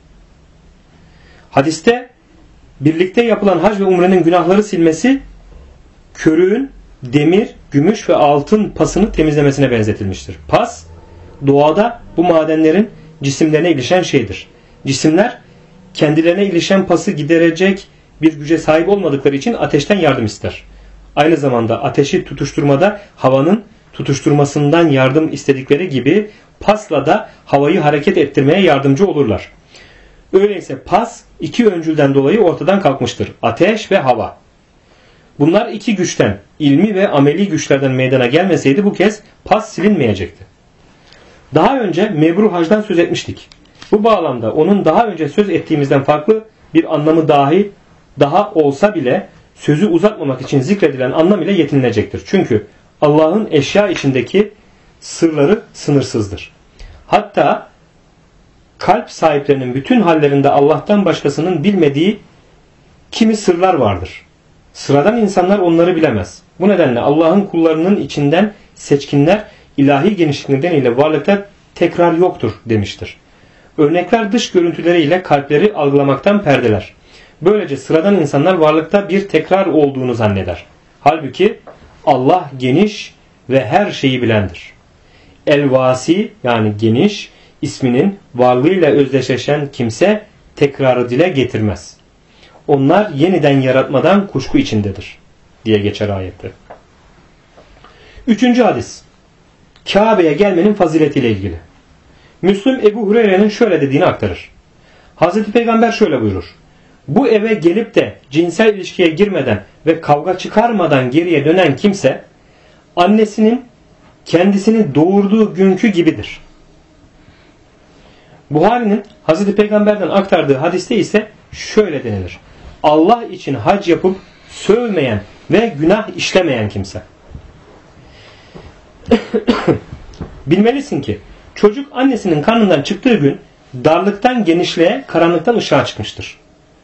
Speaker 1: Hadiste birlikte yapılan hac ve umrenin günahları silmesi körüğün demir, gümüş ve altın pasını temizlemesine benzetilmiştir. Pas, doğada bu madenlerin cisimlerine ilişen şeydir. Cisimler kendilerine ilişen pası giderecek bir güce sahip olmadıkları için ateşten yardım ister. Aynı zamanda ateşi tutuşturmada havanın tutuşturmasından yardım istedikleri gibi pasla da havayı hareket ettirmeye yardımcı olurlar. Öyleyse pas iki öncülden dolayı ortadan kalkmıştır. Ateş ve hava. Bunlar iki güçten, ilmi ve ameli güçlerden meydana gelmeseydi bu kez pas silinmeyecekti. Daha önce mebruh hacdan söz etmiştik. Bu bağlamda onun daha önce söz ettiğimizden farklı bir anlamı daha olsa bile sözü uzatmamak için zikredilen anlam ile yetinilecektir. Çünkü Allah'ın eşya içindeki sırları sınırsızdır. Hatta kalp sahiplerinin bütün hallerinde Allah'tan başkasının bilmediği kimi sırlar vardır. Sıradan insanlar onları bilemez. Bu nedenle Allah'ın kullarının içinden seçkinler ilahi genişlik nedeniyle varlıkta tekrar yoktur demiştir. Örnekler dış görüntüleriyle kalpleri algılamaktan perdeler. Böylece sıradan insanlar varlıkta bir tekrar olduğunu zanneder. Halbuki Allah geniş ve her şeyi bilendir. El-Vasi yani geniş isminin varlığıyla özdeşleşen kimse tekrarı dile getirmez. Onlar yeniden yaratmadan kuşku içindedir diye geçer ayette. 3. hadis. Kabe'ye gelmenin faziletiyle ilgili. Müslüm Ebu Hureyre'nin şöyle dediğini aktarır. Hazreti Peygamber şöyle buyurur. Bu eve gelip de cinsel ilişkiye girmeden ve kavga çıkarmadan geriye dönen kimse annesinin kendisini doğurduğu günkü gibidir. Buhari'nin Hazreti Peygamber'den aktardığı hadiste ise şöyle denilir. Allah için hac yapıp sövmeyen ve günah işlemeyen kimse. Bilmelisin ki çocuk annesinin karnından çıktığı gün darlıktan genişliğe, karanlıktan ışığa çıkmıştır.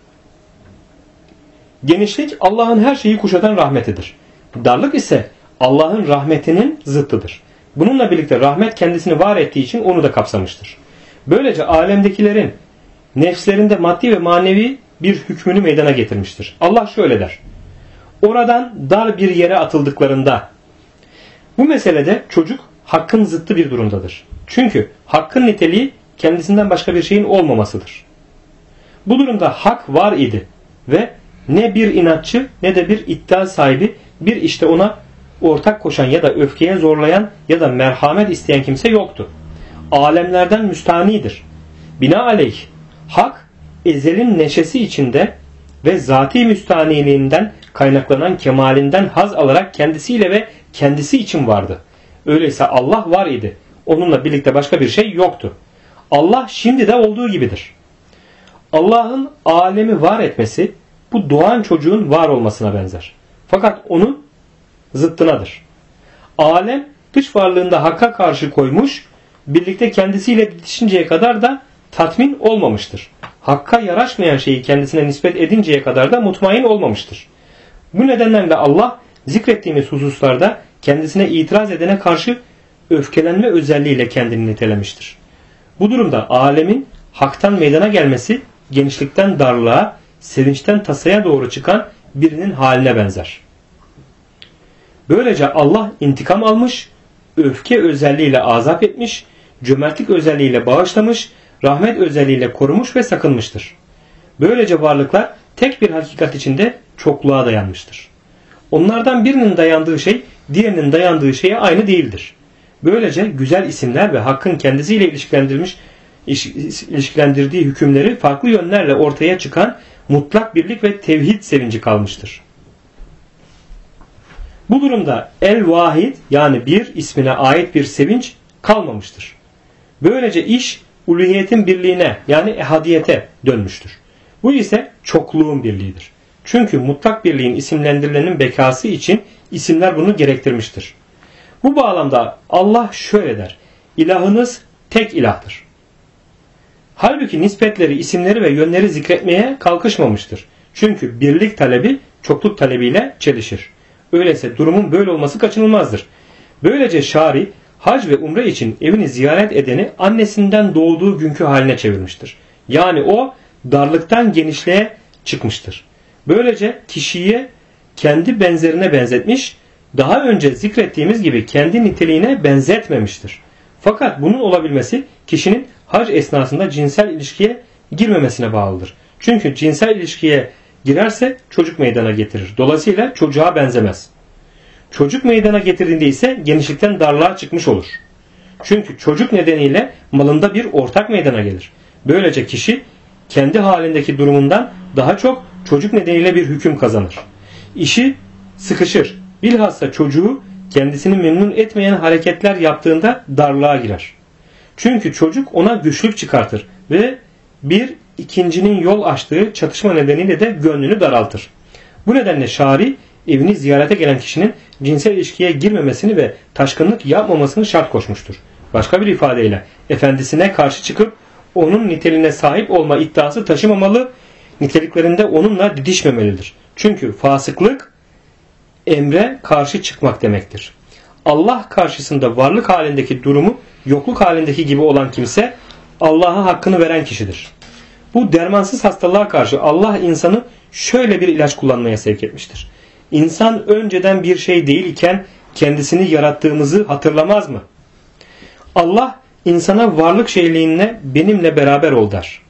Speaker 1: Genişlik Allah'ın her şeyi kuşatan rahmetidir. Darlık ise Allah'ın rahmetinin zıttıdır. Bununla birlikte rahmet kendisini var ettiği için onu da kapsamıştır. Böylece alemdekilerin nefslerinde maddi ve manevi bir hükmünü meydana getirmiştir. Allah şöyle der. Oradan dar bir yere atıldıklarında bu meselede çocuk hakkın zıttı bir durumdadır. Çünkü hakkın niteliği kendisinden başka bir şeyin olmamasıdır. Bu durumda hak var idi ve ne bir inatçı ne de bir iddia sahibi bir işte ona ortak koşan ya da öfkeye zorlayan ya da merhamet isteyen kimse yoktu. Alemlerden müstanidir. Binaenaleyh hak ezelin neşesi içinde ve zati müstaniliğinden kaynaklanan kemalinden haz alarak kendisiyle ve kendisi için vardı. Öyleyse Allah var idi. Onunla birlikte başka bir şey yoktu. Allah şimdi de olduğu gibidir. Allah'ın alemi var etmesi bu doğan çocuğun var olmasına benzer. Fakat onun zıttınadır. Alem dış varlığında hakka karşı koymuş, birlikte kendisiyle bitişinceye kadar da tatmin olmamıştır. Hakka yaraşmayan şeyi kendisine nispet edinceye kadar da mutmain olmamıştır. Bu nedenle Allah zikrettiğimiz hususlarda kendisine itiraz edene karşı öfkelenme özelliğiyle kendini nitelemiştir. Bu durumda alemin haktan meydana gelmesi genişlikten darlığa, sevinçten tasaya doğru çıkan birinin haline benzer. Böylece Allah intikam almış, öfke özelliğiyle azap etmiş, cömertlik özelliğiyle bağışlamış, rahmet özelliğiyle korumuş ve sakınmıştır. Böylece varlıklar tek bir hakikat içinde çokluğa dayanmıştır. Onlardan birinin dayandığı şey diğerinin dayandığı şeye aynı değildir. Böylece güzel isimler ve hakkın kendisiyle ilişkilendirdiği hükümleri farklı yönlerle ortaya çıkan mutlak birlik ve tevhid sevinci kalmıştır. Bu durumda el-vahid yani bir ismine ait bir sevinç kalmamıştır. Böylece iş uluhiyetin birliğine yani ehadiyete dönmüştür. Bu ise çokluğun birliğidir. Çünkü mutlak birliğin isimlendirilenin bekası için isimler bunu gerektirmiştir. Bu bağlamda Allah şöyle der. İlahınız tek ilahtır. Halbuki nispetleri, isimleri ve yönleri zikretmeye kalkışmamıştır. Çünkü birlik talebi çokluk talebiyle çelişir. Öyleyse durumun böyle olması kaçınılmazdır. Böylece şari hac ve umre için evini ziyaret edeni annesinden doğduğu günkü haline çevirmiştir. Yani o darlıktan genişliğe çıkmıştır. Böylece kişiyi kendi benzerine benzetmiş, daha önce zikrettiğimiz gibi kendi niteliğine benzetmemiştir. Fakat bunun olabilmesi kişinin hac esnasında cinsel ilişkiye girmemesine bağlıdır. Çünkü cinsel ilişkiye girerse çocuk meydana getirir. Dolayısıyla çocuğa benzemez. Çocuk meydana getirdiğinde ise genişlikten darlığa çıkmış olur. Çünkü çocuk nedeniyle malında bir ortak meydana gelir. Böylece kişi kendi halindeki durumundan daha çok çocuk nedeniyle bir hüküm kazanır. İşi sıkışır. Bilhassa çocuğu kendisini memnun etmeyen hareketler yaptığında darlığa girer. Çünkü çocuk ona güçlük çıkartır ve bir ikincinin yol açtığı çatışma nedeniyle de gönlünü daraltır. Bu nedenle şari evini ziyarete gelen kişinin cinsel ilişkiye girmemesini ve taşkınlık yapmamasını şart koşmuştur. Başka bir ifadeyle efendisine karşı çıkıp onun niteliğine sahip olma iddiası taşımamalı, niteliklerinde onunla didişmemelidir. Çünkü fasıklık emre karşı çıkmak demektir. Allah karşısında varlık halindeki durumu yokluk halindeki gibi olan kimse Allah'a hakkını veren kişidir. Bu dermansız hastalığa karşı Allah insanı şöyle bir ilaç kullanmaya sevk etmiştir. İnsan önceden bir şey değil iken kendisini yarattığımızı hatırlamaz mı? Allah insana varlık şeyliğine benimle beraber ol der.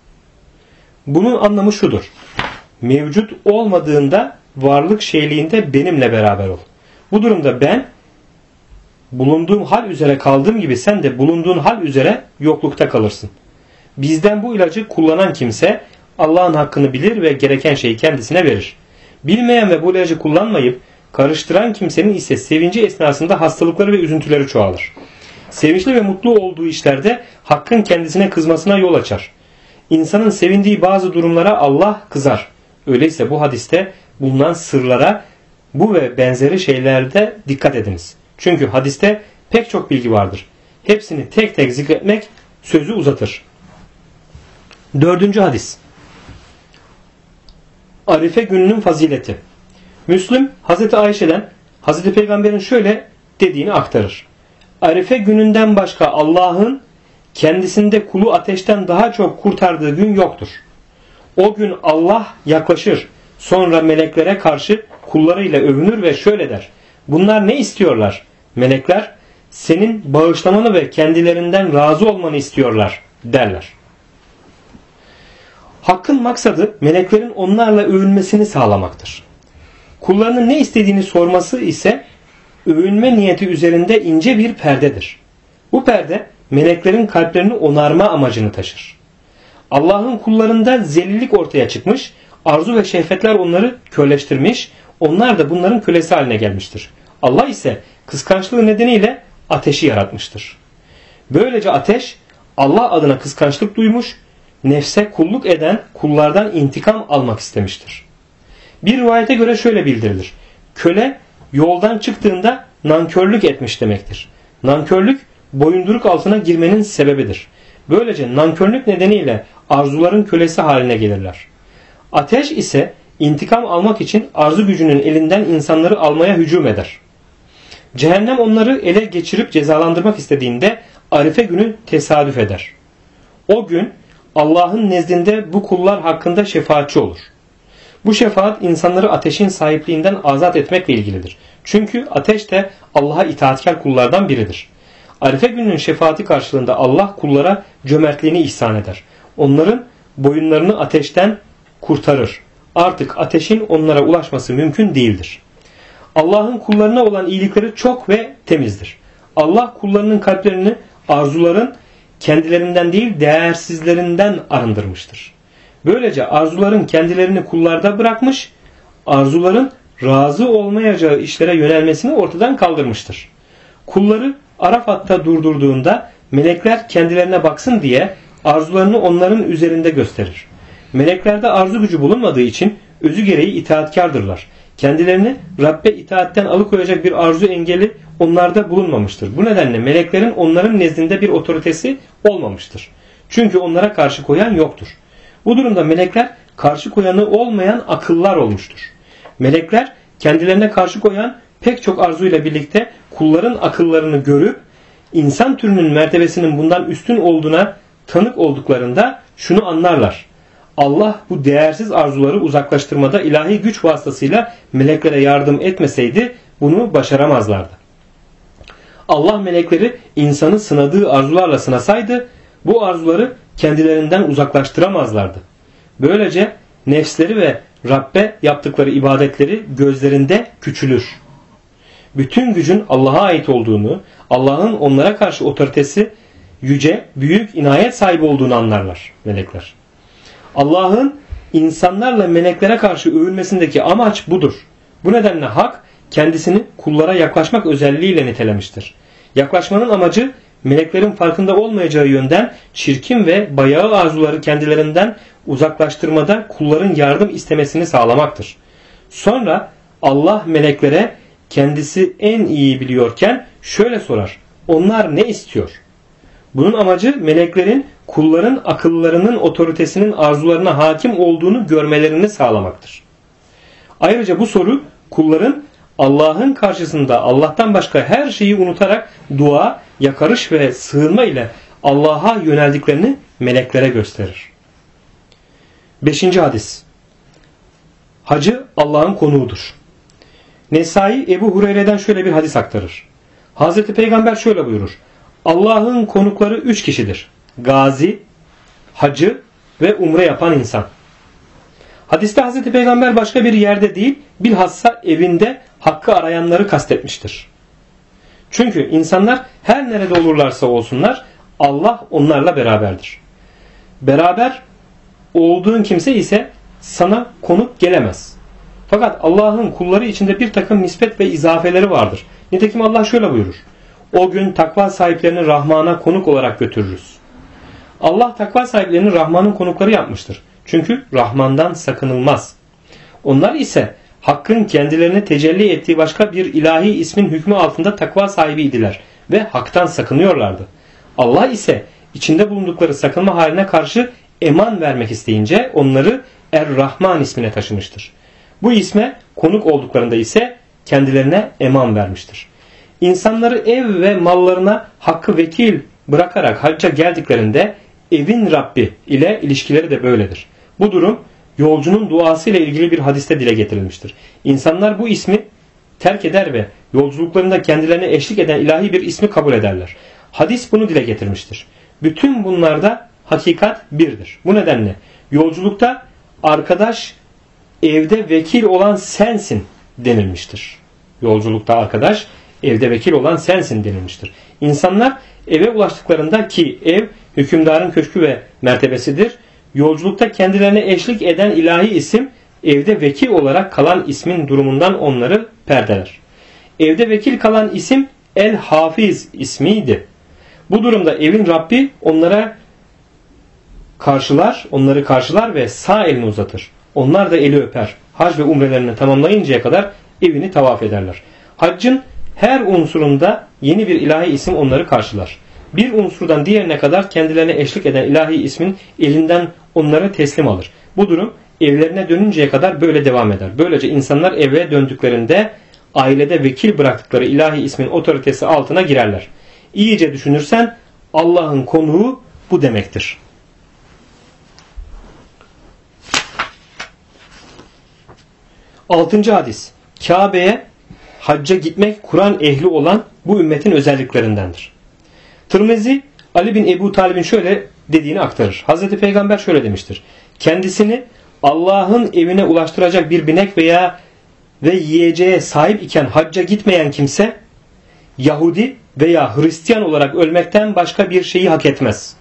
Speaker 1: Bunun anlamı şudur. Mevcut olmadığında varlık şeyliğinde benimle beraber ol. Bu durumda ben bulunduğum hal üzere kaldığım gibi sen de bulunduğun hal üzere yoklukta kalırsın. Bizden bu ilacı kullanan kimse Allah'ın hakkını bilir ve gereken şeyi kendisine verir. Bilmeyen ve bu ilacı kullanmayıp karıştıran kimsenin ise sevinci esnasında hastalıkları ve üzüntüleri çoğalır. Sevinçli ve mutlu olduğu işlerde hakkın kendisine kızmasına yol açar. İnsanın sevindiği bazı durumlara Allah kızar. Öyleyse bu hadiste bulunan sırlara bu ve benzeri şeylerde dikkat ediniz. Çünkü hadiste pek çok bilgi vardır. Hepsini tek tek zikretmek sözü uzatır. 4. hadis. Arife gününün fazileti. Müslüm Hazreti Ayşe'den Hazreti Peygamber'in şöyle dediğini aktarır. Arife gününden başka Allah'ın kendisinde kulu ateşten daha çok kurtardığı gün yoktur. O gün Allah yaklaşır. Sonra meleklere karşı kullarıyla övünür ve şöyle der. Bunlar ne istiyorlar? Melekler senin bağışlamanı ve kendilerinden razı olmanı istiyorlar derler. Hakkın maksadı meleklerin onlarla övünmesini sağlamaktır. Kullarının ne istediğini sorması ise övünme niyeti üzerinde ince bir perdedir. Bu perde meleklerin kalplerini onarma amacını taşır. Allah'ın kullarında zelillik ortaya çıkmış, arzu ve şehvetler onları köleleştirmiş, onlar da bunların kölesi haline gelmiştir. Allah ise kıskançlığı nedeniyle ateşi yaratmıştır. Böylece ateş Allah adına kıskançlık duymuş, nefse kulluk eden kullardan intikam almak istemiştir. Bir rivayete göre şöyle bildirilir. Köle yoldan çıktığında nankörlük etmiş demektir. Nankörlük boyunduruk altına girmenin sebebidir. Böylece nankörlük nedeniyle arzuların kölesi haline gelirler. Ateş ise intikam almak için arzu gücünün elinden insanları almaya hücum eder. Cehennem onları ele geçirip cezalandırmak istediğinde Arife günü tesadüf eder. O gün Allah'ın nezdinde bu kullar hakkında şefaatçi olur. Bu şefaat insanları ateşin sahipliğinden azat etmekle ilgilidir. Çünkü ateş de Allah'a itaatkar kullardan biridir. Arife gününün şefaati karşılığında Allah kullara cömertliğini ihsan eder. Onların boyunlarını ateşten kurtarır. Artık ateşin onlara ulaşması mümkün değildir. Allah'ın kullarına olan iyilikleri çok ve temizdir. Allah kullarının kalplerini arzuların kendilerinden değil değersizlerinden arındırmıştır. Böylece arzuların kendilerini kullarda bırakmış, arzuların razı olmayacağı işlere yönelmesini ortadan kaldırmıştır. Kulları Arafat'ta durdurduğunda melekler kendilerine baksın diye arzularını onların üzerinde gösterir. Meleklerde arzu gücü bulunmadığı için özü gereği itaatkardırlar. Kendilerini Rabbe itaatten alıkoyacak bir arzu engeli onlarda bulunmamıştır. Bu nedenle meleklerin onların nezdinde bir otoritesi olmamıştır. Çünkü onlara karşı koyan yoktur. Bu durumda melekler karşı koyanı olmayan akıllar olmuştur. Melekler kendilerine karşı koyan pek çok arzuyla birlikte kulların akıllarını görüp insan türünün mertebesinin bundan üstün olduğuna tanık olduklarında şunu anlarlar. Allah bu değersiz arzuları uzaklaştırmada ilahi güç vasıtasıyla meleklere yardım etmeseydi bunu başaramazlardı. Allah melekleri insanı sınadığı arzularla sınasaydı bu arzuları kendilerinden uzaklaştıramazlardı. Böylece nefsleri ve Rabbe yaptıkları ibadetleri gözlerinde küçülür. Bütün gücün Allah'a ait olduğunu, Allah'ın onlara karşı otoritesi yüce, büyük inayet sahibi olduğunu anlarlar melekler. Allah'ın insanlarla meleklere karşı övülmesindeki amaç budur. Bu nedenle hak kendisini kullara yaklaşmak özelliğiyle nitelemiştir. Yaklaşmanın amacı meleklerin farkında olmayacağı yönden çirkin ve bayağı arzuları kendilerinden uzaklaştırmada kulların yardım istemesini sağlamaktır. Sonra Allah meleklere kendisi en iyi biliyorken şöyle sorar. Onlar ne istiyor? Bunun amacı meleklerin kulların akıllarının otoritesinin arzularına hakim olduğunu görmelerini sağlamaktır. Ayrıca bu soru kulların Allah'ın karşısında Allah'tan başka her şeyi unutarak dua, yakarış ve sığınma ile Allah'a yöneldiklerini meleklere gösterir. 5. hadis. Hacı Allah'ın konuğudur. Nesai Ebu Hureyre'den şöyle bir hadis aktarır. Hazreti Peygamber şöyle buyurur. Allah'ın konukları 3 kişidir. Gazi, hacı ve umre yapan insan. Hadiste Hazreti Peygamber başka bir yerde değil, bilhassa evinde hakkı arayanları kastetmiştir. Çünkü insanlar her nerede olurlarsa olsunlar Allah onlarla beraberdir. Beraber olduğun kimse ise sana konuk gelemez. Fakat Allah'ın kulları içinde bir takım nispet ve izafeleri vardır. Nitekim Allah şöyle buyurur. O gün takva sahiplerini Rahman'a konuk olarak götürürüz. Allah takva sahiplerini Rahman'ın konukları yapmıştır. Çünkü Rahman'dan sakınılmaz. Onlar ise Hakk'ın kendilerine tecelli ettiği başka bir ilahi ismin hükmü altında takva sahibiydiler ve Hak'tan sakınıyorlardı. Allah ise içinde bulundukları sakınma haline karşı eman vermek isteyince onları Er-Rahman ismine taşımıştır. Bu isme konuk olduklarında ise kendilerine eman vermiştir. İnsanları ev ve mallarına hakkı vekil bırakarak hacca geldiklerinde evin Rabbi ile ilişkileri de böyledir. Bu durum yolcunun duası ile ilgili bir hadiste dile getirilmiştir. İnsanlar bu ismi terk eder ve yolculuklarında kendilerine eşlik eden ilahi bir ismi kabul ederler. Hadis bunu dile getirmiştir. Bütün bunlarda hakikat birdir. Bu nedenle yolculukta arkadaş, evde vekil olan sensin denilmiştir. Yolculukta arkadaş, evde vekil olan sensin denilmiştir. İnsanlar eve ulaştıklarında ki ev hükümdarın köşkü ve mertebesidir. Yolculukta kendilerine eşlik eden ilahi isim evde vekil olarak kalan ismin durumundan onları perdeler. Evde vekil kalan isim El-Hafiz ismiydi. Bu durumda evin Rabbi onları karşılar ve sağ elini uzatır. Onlar da eli öper. Hac ve umrelerini tamamlayıncaya kadar evini tavaf ederler. Haccın her unsurunda yeni bir ilahi isim onları karşılar. Bir unsurdan diğerine kadar kendilerine eşlik eden ilahi ismin elinden onları teslim alır. Bu durum evlerine dönünceye kadar böyle devam eder. Böylece insanlar eve döndüklerinde ailede vekil bıraktıkları ilahi ismin otoritesi altına girerler. İyice düşünürsen Allah'ın konuğu bu demektir. Altıncı hadis. Kabe'ye hacca gitmek Kur'an ehli olan bu ümmetin özelliklerindendir. Tirmizi Ali bin Ebu Talib'in şöyle dediğini aktarır. Hazreti Peygamber şöyle demiştir. Kendisini Allah'ın evine ulaştıracak bir binek ve yiyeceğe sahip iken hacca gitmeyen kimse Yahudi veya Hristiyan olarak ölmekten başka bir şeyi hak etmez.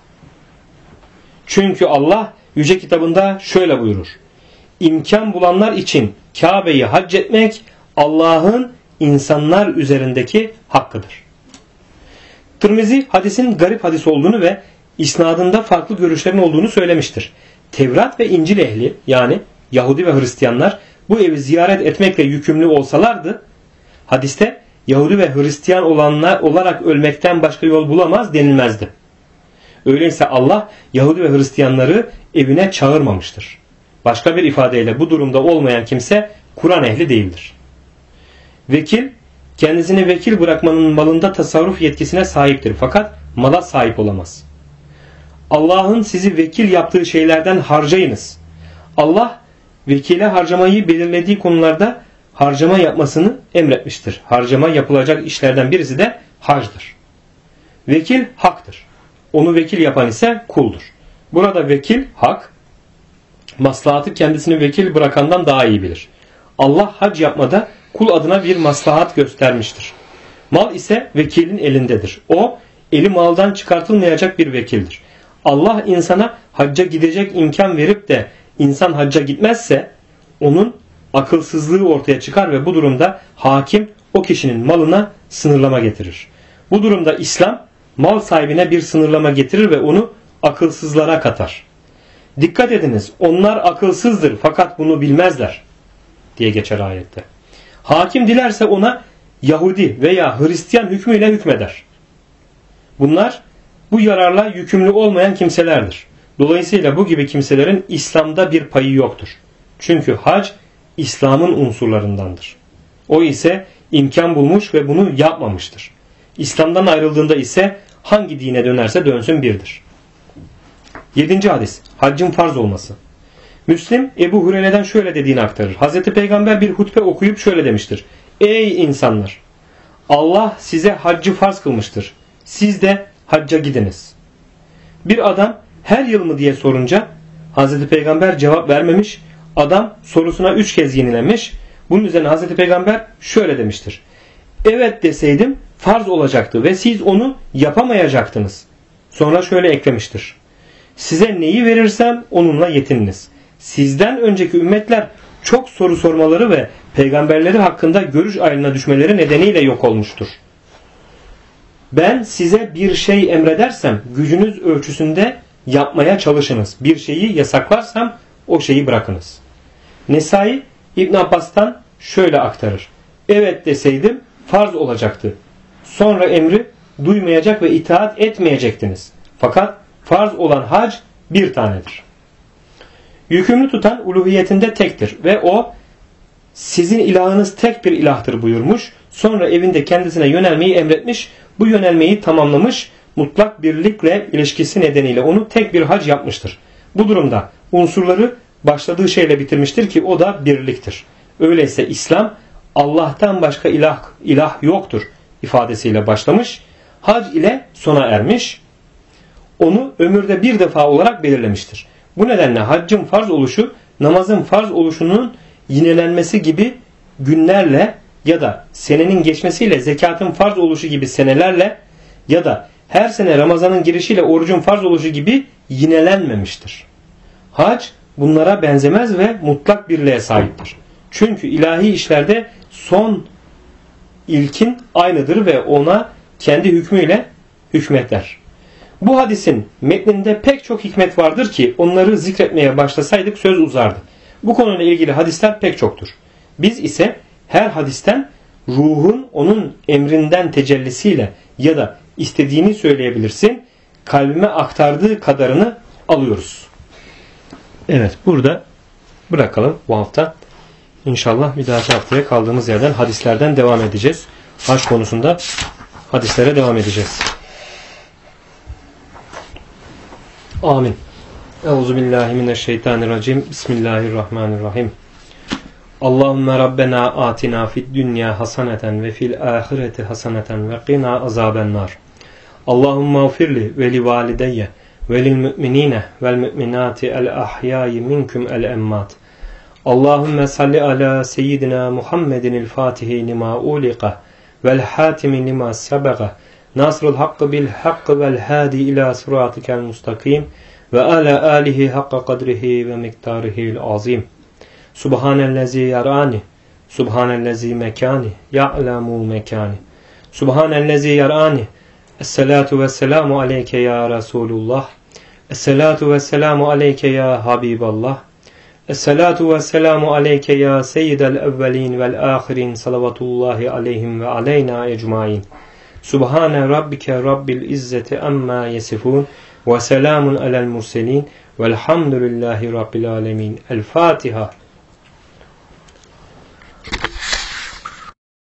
Speaker 1: Çünkü Allah Yüce Kitabında şöyle buyurur. İmkan bulanlar için Kabe'yi hac etmek Allah'ın insanlar üzerindeki hakkıdır. Tirmizi hadisin garip hadis olduğunu ve isnadında farklı görüşlerin olduğunu söylemiştir. Tevrat ve İncil ehli yani Yahudi ve Hristiyanlar bu evi ziyaret etmekle yükümlü olsalardı hadiste Yahudi ve Hristiyan olanlar olarak ölmekten başka yol bulamaz denilmezdi. Öyleyse Allah Yahudi ve Hristiyanları evine çağırmamıştır. Başka bir ifadeyle bu durumda olmayan kimse Kur'an ehli değildir. Vekil, kendisini vekil bırakmanın malında tasarruf yetkisine sahiptir fakat mala sahip olamaz. Allah'ın sizi vekil yaptığı şeylerden harcayınız. Allah vekile harcamayı belirlediği konularda harcama yapmasını emretmiştir. Harcama yapılacak işlerden birisi de hacdır. Vekil haktır. Onu vekil yapan ise kuldur. Burada vekil hak, maslahatı kendisini vekil bırakandan daha iyi bilir. Allah hac yapmada kul adına bir maslahat göstermiştir. Mal ise vekilin elindedir. O, eli maldan çıkartılmayacak bir vekildir. Allah insana hacca gidecek imkan verip de insan hacca gitmezse onun akılsızlığı ortaya çıkar ve bu durumda hakim o kişinin malına sınırlama getirir. Bu durumda İslam mal sahibine bir sınırlama getirir ve onu akılsızlara katar. Dikkat ediniz, onlar akılsızdır fakat bunu bilmezler diye geçer ayette. Hakim dilerse ona Yahudi veya Hristiyan hükmüyle hükmeder. Bunlar bu yararla yükümlü olmayan kimselerdir. Dolayısıyla bu gibi kimselerin İslam'da bir payı yoktur. Çünkü hac İslam'ın unsurlarındandır. O ise imkan bulmuş ve bunu yapmamıştır. İslam'dan ayrıldığında ise hangi dine dönerse dönsün birdir. 7. hadis. Haccın farz olması. Müslim Ebu Hureyre'den şöyle dediğini aktarır. Hazreti Peygamber bir hutbe okuyup şöyle demiştir. Ey insanlar! Allah size haccı farz kılmıştır. Siz de hacca gidiniz. Bir adam her yıl mı diye sorunca Hazreti Peygamber cevap vermemiş. Adam sorusuna 3 kez yenilemiş. Bunun üzerine Hazreti Peygamber şöyle demiştir. Evet deseydim farz olacaktı ve siz onu yapamayacaktınız. Sonra şöyle eklemiştir. Size neyi verirsem onunla yetininiz. Sizden önceki ümmetler çok soru sormaları ve peygamberleri hakkında görüş ayrılığına düşmeleri nedeniyle yok olmuştur. Ben size bir şey emredersem gücünüz ölçüsünde yapmaya çalışınız. Bir şeyi yasaklarsam o şeyi bırakınız. Nesai İbn Abbas'tan şöyle aktarır. Evet deseydim farz olacaktı. Sonra emri duymayacak ve itaat etmeyecektiniz. Fakat farz olan hac bir tanedir. Yükümlü tutan uluhiyetinde tektir ve o sizin ilahınız tek bir ilahtır buyurmuş. Sonra evinde kendisine yönelmeyi emretmiş. Bu yönelmeyi tamamlamış. Mutlak birlikle ilişkisi nedeniyle onu tek bir hac yapmıştır. Bu durumda unsurları başladığı şeyle bitirmiştir ki o da birliktir. Öyleyse İslam Allah'tan başka ilah yoktur ifadesiyle başlamış. Hac ile sona ermiş. Onu ömürde bir defa olarak belirlemiştir. Bu nedenle haccın farz oluşu namazın farz oluşunun yinelenmesi gibi günlerle ya da senenin geçmesiyle zekatın farz oluşu gibi senelerle ya da her sene Ramazan'ın girişiyle orucun farz oluşu gibi yinelenmemiştir. Hac bunlara benzemez ve mutlak birliğe sahiptir. Çünkü ilahi işlerde son ilkin aynıdır ve ona kendi hükmüyle hükmeder. Bu hadisin metninde pek çok hikmet vardır ki onları zikretmeye başlasaydık söz uzardı. Bu konuyla ilgili hadisler pek çoktur. Biz ise her hadisten ruhun onun emrinden tecellisiyle ya da istediğini söyleyebilirsin, kalbime aktardığı kadarını alıyoruz. Evet, burada bırakalım bu hafta. İnşallah bir dahaki haftaya kaldığımız yerden hadislerden devam edeceğiz. Hac konusunda hadislere devam edeceğiz. Amin. Euzubillahimineşşeytanirracim. Bismillahirrahmanirrahim. Allahümme Rabbena atina fid dünya hasaneten ve fil ahireti hasaneten ve qina azabennar. Allahümme ufirli ve li valideyye ve lil müminine vel müminati el ahyayi minkum el emmat. Allahümme salli ala seyyidina Muhammedin el fatihi lima uliqa vel hatimi lima sebaga nasrul hakkı bil hakkı vel hadi ila sıratikel mustakim ve ala alihi hakka kadrihi ve miktarihil azim. Subhanellezi yarani, subhanellezi mekani, ya'lemu mekani. Subhanellezi yarani. Esselatu vesselamu aleyke ya Resulullah. Esselatu vesselamu aleyke ya Habiballah. Esselatu vesselamu aleyke ya seyyidel evvelin vel ahirin salavatullahi aleyhim ve aleyna ecmain. Subhane rabbike rabbil izzeti amma yesifun ve selamun alel murselin velhamdülillahi rabbil alemin. El Fatiha.